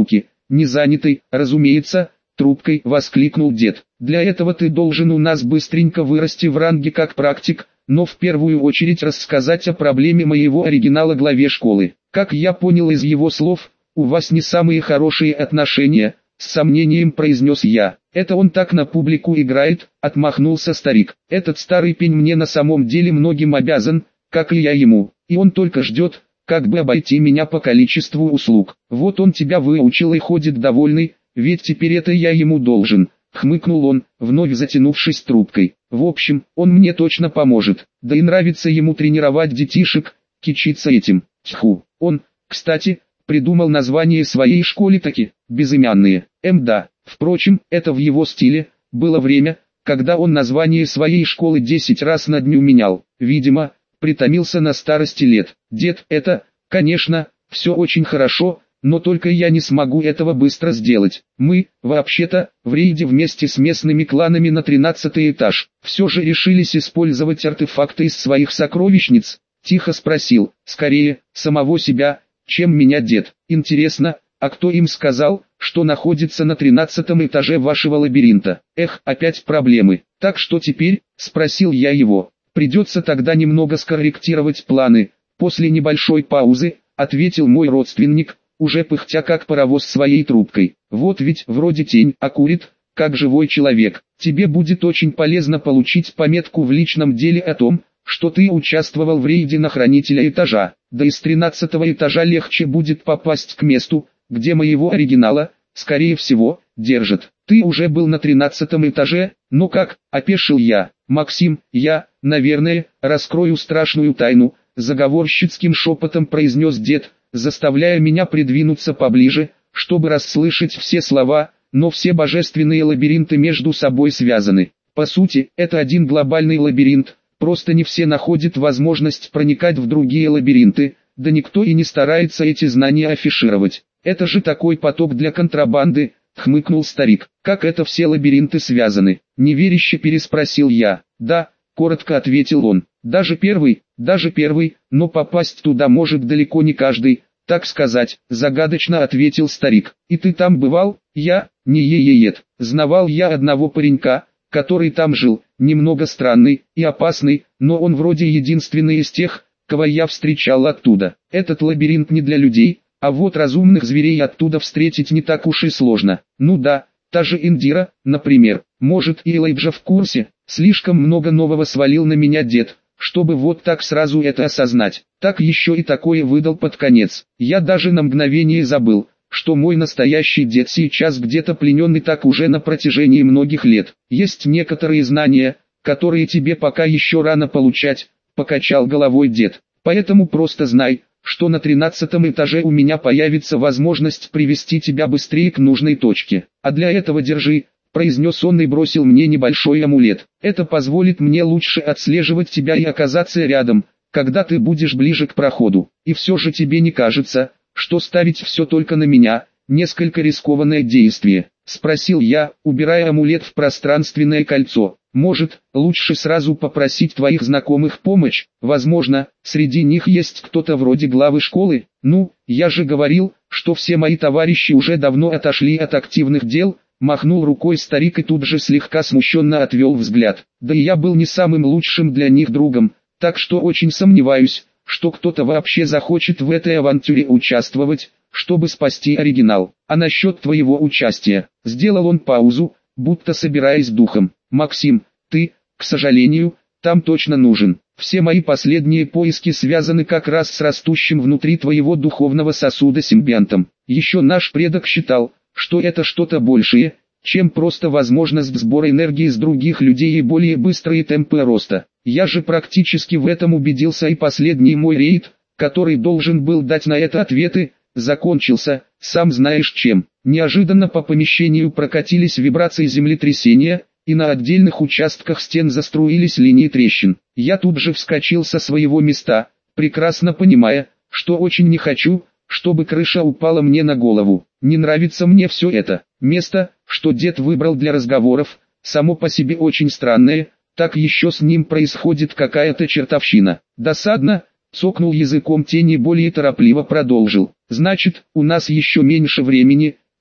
не занятой, разумеется, трубкой, воскликнул дед. Для этого ты должен у нас быстренько вырасти в ранге как практик, но в первую очередь рассказать о проблеме моего оригинала главе школы. Как я понял из его слов, у вас не самые хорошие отношения, с сомнением произнес я. Это он так на публику играет, отмахнулся старик. Этот старый пень мне на самом деле многим обязан, как и я ему, и он только ждет, как бы обойти меня по количеству услуг. Вот он тебя выучил и ходит довольный, ведь теперь это я ему должен. Хмыкнул он, вновь затянувшись трубкой. В общем, он мне точно поможет. Да и нравится ему тренировать детишек, кичиться этим. Тьфу. Он, кстати, придумал название своей школе таки, безымянные. Эм да, впрочем, это в его стиле. Было время, когда он название своей школы десять раз на дню менял. Видимо, притомился на старости лет. Дед, это, конечно, все очень хорошо, но только я не смогу этого быстро сделать. Мы, вообще-то, в рейде вместе с местными кланами на тринадцатый этаж. Все же решились использовать артефакты из своих сокровищниц. Тихо спросил, скорее, самого себя, чем меня дед. Интересно, а кто им сказал, что находится на тринадцатом этаже вашего лабиринта? Эх, опять проблемы. Так что теперь, спросил я его. Придется тогда немного скорректировать планы. После небольшой паузы, ответил мой родственник, уже пыхтя как паровоз своей трубкой. Вот ведь вроде тень, а курит, как живой человек. Тебе будет очень полезно получить пометку в личном деле о том, что ты участвовал в рейде на хранителя этажа. Да и с тринадцатого этажа легче будет попасть к месту, где моего оригинала, скорее всего, держат. Ты уже был на тринадцатом этаже, но как, опешил я. Максим, я, наверное, раскрою страшную тайну, заговорщицким шепотом произнес дед, заставляя меня придвинуться поближе, чтобы расслышать все слова, но все божественные лабиринты между собой связаны. По сути, это один глобальный лабиринт, просто не все находят возможность проникать в другие лабиринты, да никто и не старается эти знания афишировать. Это же такой поток для контрабанды, хмыкнул старик. Как это все лабиринты связаны? Неверяще переспросил я. Да, коротко ответил он. Даже первый, даже первый, но попасть туда может далеко не каждый, так сказать, загадочно ответил старик. И ты там бывал? Я, не е-е-ет. Знавал я одного паренька, который там жил, немного странный и опасный, но он вроде единственный из тех, кого я встречал оттуда. Этот лабиринт не для людей, а вот разумных зверей оттуда встретить не так уж и сложно. Ну да, та же Индира, например. Может и Элайджа в курсе, слишком много нового свалил на меня дед, чтобы вот так сразу это осознать. Так еще и такое выдал под конец. Я даже на мгновение забыл, что мой настоящий дед сейчас где-то плененный так уже на протяжении многих лет. Есть некоторые знания, которые тебе пока еще рано получать, покачал головой дед. Поэтому просто знай, что на тринадцатом этаже у меня появится возможность привести тебя быстрее к нужной точке. А для этого держи, произнес он и бросил мне небольшой амулет. Это позволит мне лучше отслеживать тебя и оказаться рядом, когда ты будешь ближе к проходу. И все же тебе не кажется, что ставить все только на меня, несколько рискованное действие? Спросил я, убирая амулет в пространственное кольцо. Может, лучше сразу попросить твоих знакомых помощь? Возможно, среди них есть кто-то вроде главы школы? Ну, я же говорил, что все мои товарищи уже давно отошли от активных дел. Махнул рукой старик и тут же слегка смущенно отвел взгляд. Да и я был не самым лучшим для них другом, так что очень сомневаюсь, что кто-то вообще захочет в этой авантюре участвовать, чтобы спасти оригинал. А насчет твоего участия, сделал он паузу, будто собираясь духом. Максим, ты, к сожалению, там точно нужен. Все мои последние поиски связаны как раз с растущим внутри твоего духовного сосуда симбионтом. Еще наш предок считал, что это что-то большее, чем просто возможность сбора энергии с других людей и более быстрые темпы роста. Я же практически в этом убедился, и последний мой рейд, который должен был дать на это ответы, закончился, сам знаешь чем. Неожиданно по помещению прокатились вибрации землетрясения, и на отдельных участках стен заструились линии трещин. Я тут же вскочил со своего места, прекрасно понимая, что очень не хочу, чтобы крыша упала мне на голову. Не нравится мне все это. Место, что дед выбрал для разговоров, само по себе очень странное, так еще с ним происходит какая-то чертовщина. Досадно, цокнул языком тень и более торопливо продолжил. Значит, у нас еще меньше времени,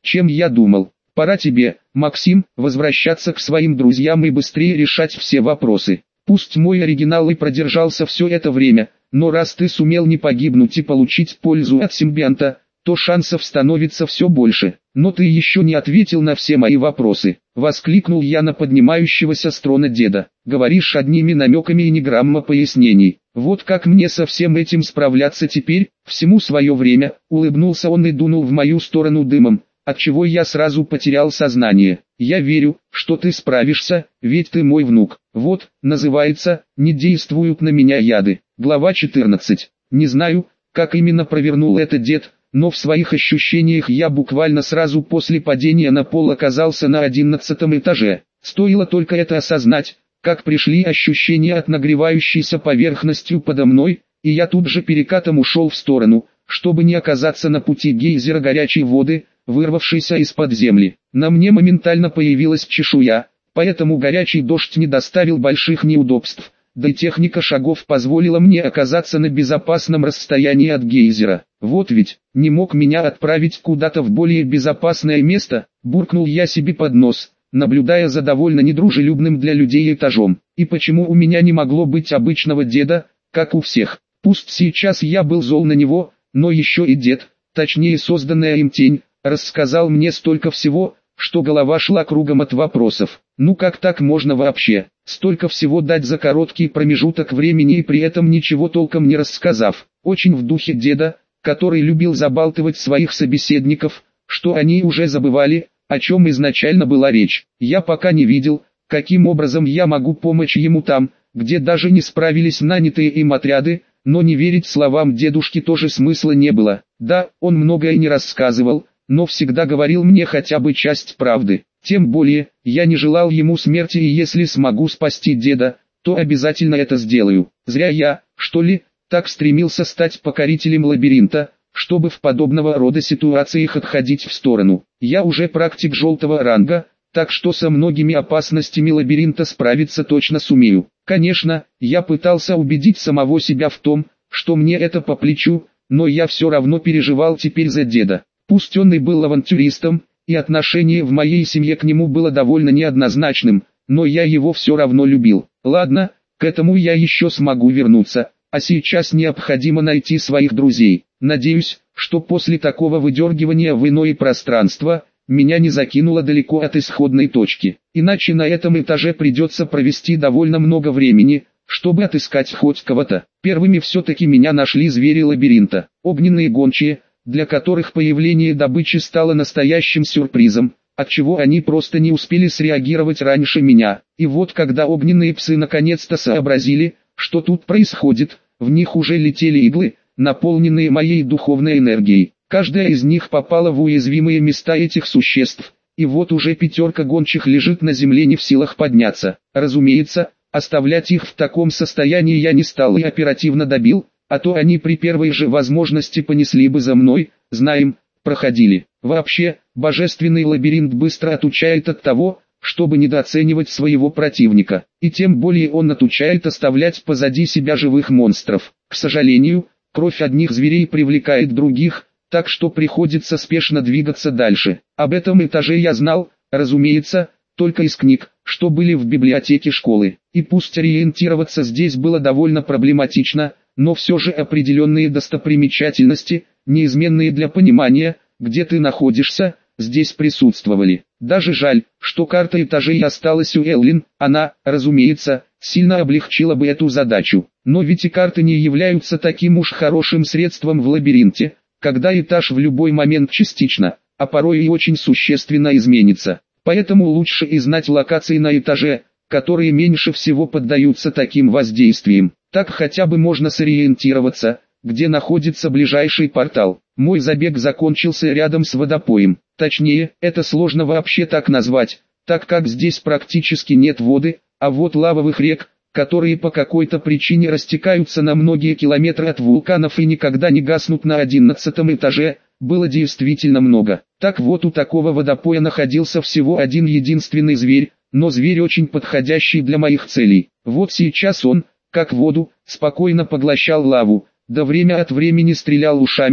чем я думал. Пора тебе, Максим, возвращаться к своим друзьям и быстрее решать все вопросы. Пусть мой оригинал и продержался все это время, но раз ты сумел не погибнуть и получить пользу от симбионта, то шансов становится все больше. Но ты еще не ответил на все мои вопросы. Воскликнул я на поднимающегося с трона деда. Говоришь одними намеками и ни грамма пояснений. Вот как мне со всем этим справляться теперь? Всему свое время. Улыбнулся он и дунул в мою сторону дымом, отчего я сразу потерял сознание. Я верю, что ты справишься, ведь ты мой внук. Вот, называется, не действуют на меня яды. Глава четырнадцать. Не знаю, как именно провернул это дед, но в своих ощущениях я буквально сразу после падения на пол оказался на одиннадцатом этаже. Стоило только это осознать, как пришли ощущения от нагревающейся поверхностью подо мной, и я тут же перекатом ушел в сторону, чтобы не оказаться на пути гейзера горячей воды, вырвавшейся из-под земли. На мне моментально появилась чешуя, поэтому горячий дождь не доставил больших неудобств, да и техника шагов позволила мне оказаться на безопасном расстоянии от гейзера. Вот ведь, не мог меня отправить куда-то в более безопасное место, буркнул я себе под нос, наблюдая за довольно недружелюбным для людей этажом. И почему у меня не могло быть обычного деда, как у всех? Пусть сейчас я был зол на него, но еще и дед, точнее созданная им тень, рассказал мне столько всего, что голова шла кругом от вопросов. Ну как так можно вообще, столько всего дать за короткий промежуток времени и при этом ничего толком не рассказав. Очень в духе деда, который любил забалтывать своих собеседников, что они уже забывали, о чем изначально была речь. Я пока не видел, каким образом я могу помочь ему там, где даже не справились нанятые им отряды, но не верить словам дедушки тоже смысла не было. Да, он многое не рассказывал, но всегда говорил мне хотя бы часть правды. Тем более, я не желал ему смерти, и если смогу спасти деда, то обязательно это сделаю. Зря я, что ли, так стремился стать покорителем лабиринта, чтобы в подобного рода ситуациях отходить в сторону. Я уже практик желтого ранга, так что со многими опасностями лабиринта справиться точно сумею. Конечно, я пытался убедить самого себя в том, что мне это по плечу, но я все равно переживал теперь за деда. Пусть он и был авантюристом, и отношение в моей семье к нему было довольно неоднозначным, но я его все равно любил. Ладно, к этому я еще смогу вернуться, а сейчас необходимо найти своих друзей. Надеюсь, что после такого выдергивания в иное пространство, меня не закинуло далеко от исходной точки. Иначе на этом этаже придется провести довольно много времени, чтобы отыскать хоть кого-то. Первыми все-таки меня нашли звери лабиринта, огненные гончие, для которых появление добычи стало настоящим сюрпризом, отчего они просто не успели среагировать раньше меня. И вот когда огненные псы наконец-то сообразили, что тут происходит, в них уже летели иглы, наполненные моей духовной энергией. Каждая из них попала в уязвимые места этих существ, и вот уже пятерка гончих лежит на земле не в силах подняться. Разумеется, оставлять их в таком состоянии я не стал и оперативно добил, а то они при первой же возможности понесли бы за мной, знаем, проходили. Вообще, божественный лабиринт быстро отучает от того, чтобы недооценивать своего противника, и тем более он отучает оставлять позади себя живых монстров. К сожалению, кровь одних зверей привлекает других, так что приходится спешно двигаться дальше. Об этом этаже я знал, разумеется, только из книг, что были в библиотеке школы. И пусть ориентироваться здесь было довольно проблематично, но все же определенные достопримечательности, неизменные для понимания, где ты находишься, здесь присутствовали. Даже жаль, что карта этажей осталась у Эллин, она, разумеется, сильно облегчила бы эту задачу. Но ведь и карты не являются таким уж хорошим средством в лабиринте, когда этаж в любой момент частично, а порой и очень существенно изменится. Поэтому лучше и знать локации на этаже, которые меньше всего поддаются таким воздействиям. Так хотя бы можно сориентироваться, где находится ближайший портал. Мой забег закончился рядом с водопоем. Точнее, это сложно вообще так назвать, так как здесь практически нет воды, а вот лавовых рек, которые по какой-то причине растекаются на многие километры от вулканов и никогда не гаснут на одиннадцатом этаже, было действительно много. Так вот, у такого водопоя находился всего один единственный зверь, но зверь очень подходящий для моих целей. Вот сейчас он, как воду, спокойно поглощал лаву, да время от времени стрелял ушами,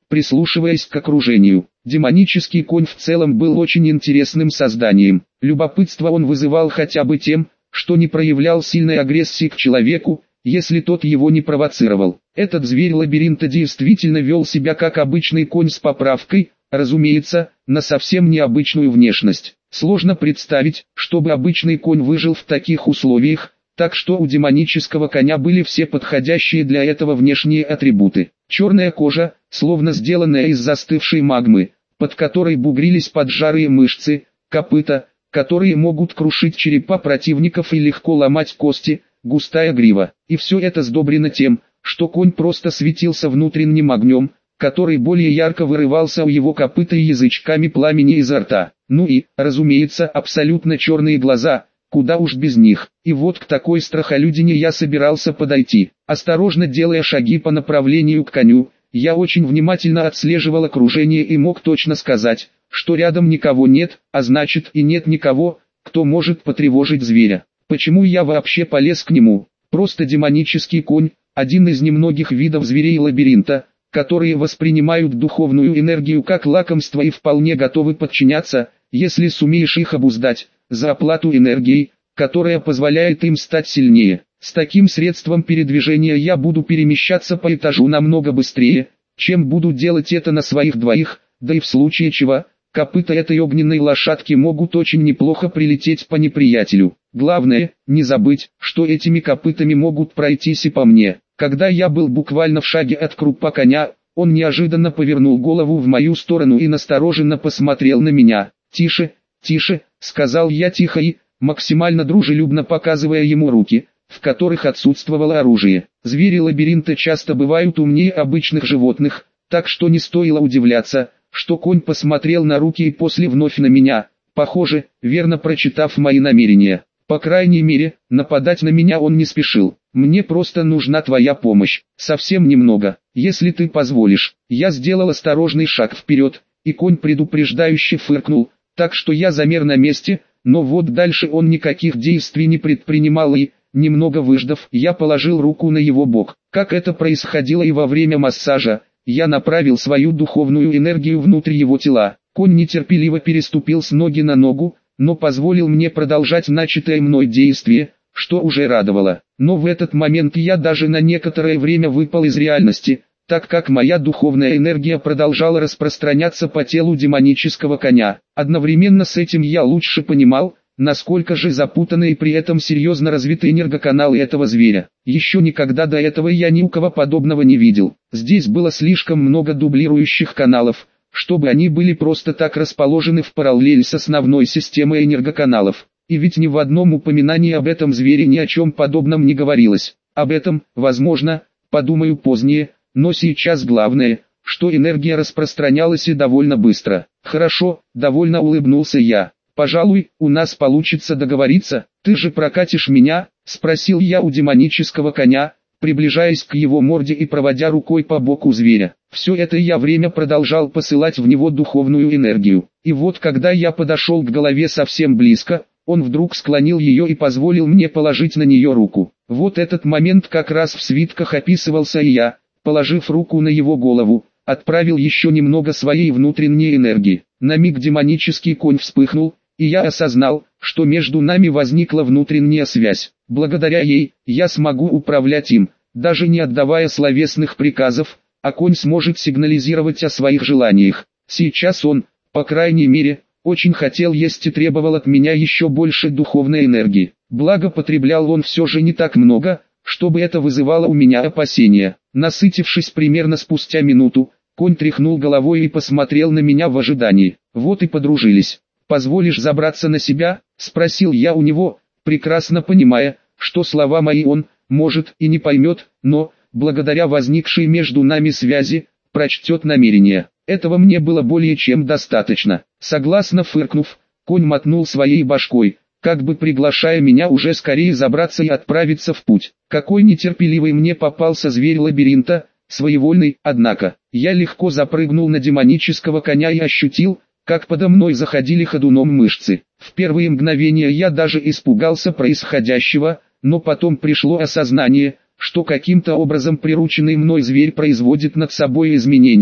прислушиваясь к окружению. Демонический конь в целом был очень интересным созданием. Любопытство он вызывал хотя бы тем, что не проявлял сильной агрессии к человеку, если тот его не провоцировал. Этот зверь лабиринта действительно вел себя как обычный конь с поправкой, разумеется, на совсем необычную внешность. Сложно представить, чтобы обычный конь выжил в таких условиях, так что у демонического коня были все подходящие для этого внешние атрибуты. Черная кожа, словно сделанная из застывшей магмы, под которой бугрились поджарые мышцы, копыта, которые могут крушить черепа противников и легко ломать кости, густая грива. И все это сдобрено тем, что конь просто светился внутренним огнем, который более ярко вырывался у его копыта и язычками пламени изо рта. Ну и, разумеется, абсолютно черные глаза, куда уж без них. И вот к такой страхолюдине я собирался подойти. Осторожно делая шаги по направлению к коню, я очень внимательно отслеживал окружение и мог точно сказать, что рядом никого нет, а значит и нет никого, кто может потревожить зверя. Почему я вообще полез к нему? Просто демонический конь, один из немногих видов зверей лабиринта, которые воспринимают духовную энергию как лакомство и вполне готовы подчиняться, если сумеешь их обуздать, за оплату энергией, которая позволяет им стать сильнее. С таким средством передвижения я буду перемещаться по этажу намного быстрее, чем буду делать это на своих двоих, да и в случае чего, копыта этой огненной лошадки могут очень неплохо прилететь по неприятелю. Главное, не забыть, что этими копытами могут пройтись и по мне. Когда я был буквально в шаге от крупа коня, он неожиданно повернул голову в мою сторону и настороженно посмотрел на меня. «Тише, тише», — сказал я тихо и, максимально дружелюбно показывая ему руки, в которых отсутствовало оружие. Звери лабиринта часто бывают умнее обычных животных, так что не стоило удивляться, что конь посмотрел на руки и после вновь на меня, похоже, верно прочитав мои намерения. По крайней мере, нападать на меня он не спешил. «Мне просто нужна твоя помощь, совсем немного, если ты позволишь». Я сделал осторожный шаг вперед, и конь предупреждающе фыркнул, так что я замер на месте, но вот дальше он никаких действий не предпринимал и, немного выждав, я положил руку на его бок. Как это происходило и во время массажа, я направил свою духовную энергию внутрь его тела. Конь нетерпеливо переступил с ноги на ногу, но позволил мне продолжать начатое мной действие, что уже радовало. Но в этот момент я даже на некоторое время выпал из реальности, так как моя духовная энергия продолжала распространяться по телу демонического коня. Одновременно с этим я лучше понимал, насколько же запутаны и при этом серьезно развиты энергоканалы этого зверя. Еще никогда до этого я ни у кого подобного не видел. Здесь было слишком много дублирующих каналов, чтобы они были просто так расположены в параллель с основной системой энергоканалов. И ведь ни в одном упоминании об этом звере ни о чем подобном не говорилось. Об этом, возможно, подумаю позднее, но сейчас главное, что энергия распространялась и довольно быстро. Хорошо, довольно улыбнулся я. «Пожалуй, у нас получится договориться, ты же прокатишь меня?» – спросил я у демонического коня, приближаясь к его морде и проводя рукой по боку зверя. Все это я время продолжал посылать в него духовную энергию. И вот когда я подошел к голове совсем близко, он вдруг склонил ее и позволил мне положить на нее руку. Вот этот момент как раз в свитках описывался, и я, положив руку на его голову, отправил еще немного своей внутренней энергии. На миг демонический конь вспыхнул, и я осознал, что между нами возникла внутренняя связь. Благодаря ей, я смогу управлять им, даже не отдавая словесных приказов, а конь сможет сигнализировать о своих желаниях. Сейчас он, по крайней мере, очень хотел есть и требовал от меня еще больше духовной энергии. Благо потреблял он все же не так много, чтобы это вызывало у меня опасения. Насытившись примерно спустя минуту, конь тряхнул головой и посмотрел на меня в ожидании. Вот и подружились. «Позволишь забраться на себя?» – спросил я у него, прекрасно понимая, что слова мои он, может, и не поймет, но, благодаря возникшей между нами связи, прочтет намерение. Этого мне было более чем достаточно. Согласно фыркнув, конь мотнул своей башкой, как бы приглашая меня уже скорее забраться и отправиться в путь. Какой нетерпеливый мне попался зверь лабиринта, своевольный, однако. Я легко запрыгнул на демонического коня и ощутил, как подо мной заходили ходуном мышцы. В первые мгновения я даже испугался происходящего, но потом пришло осознание, что каким-то образом прирученный мной зверь производит над собой изменения,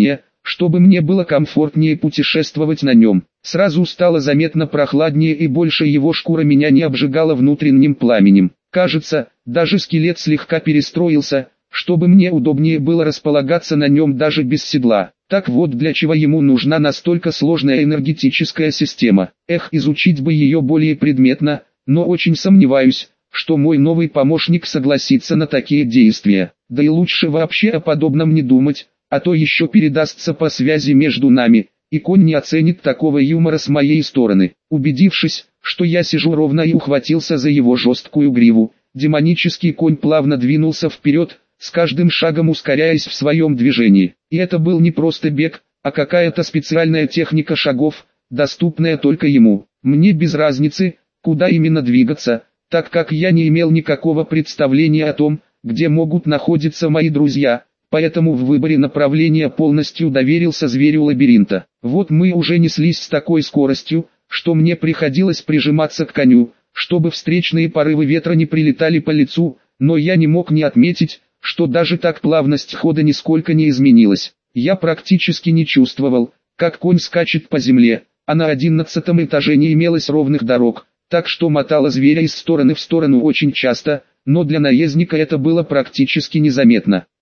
чтобы мне было комфортнее путешествовать на нем. Сразу стало заметно прохладнее и больше его шкура меня не обжигала внутренним пламенем. Кажется, даже скелет слегка перестроился, чтобы мне удобнее было располагаться на нем даже без седла. Так вот для чего ему нужна настолько сложная энергетическая система. Эх, изучить бы ее более предметно, но очень сомневаюсь, что мой новый помощник согласится на такие действия. Да и лучше вообще о подобном не думать, а то еще передастся по связи между нами, и конь не оценит такого юмора с моей стороны. Убедившись, что я сижу ровно и ухватился за его жесткую гриву, демонический конь плавно двинулся вперед, с каждым шагом ускоряясь в своем движении. И это был не просто бег, а какая-то специальная техника шагов, доступная только ему. Мне без разницы, куда именно двигаться, так как я не имел никакого представления о том, где могут находиться мои друзья, поэтому в выборе направления полностью доверился зверю лабиринта. Вот мы уже неслись с такой скоростью, что мне приходилось прижиматься к коню, чтобы встречные порывы ветра не прилетали по лицу, но я не мог не отметить, что даже так плавность хода нисколько не изменилась. Я практически не чувствовал, как конь скачет по земле, а на одиннадцатом этаже не имелось ровных дорог, так что мотало зверя из стороны в сторону очень часто, но для наездника это было практически незаметно.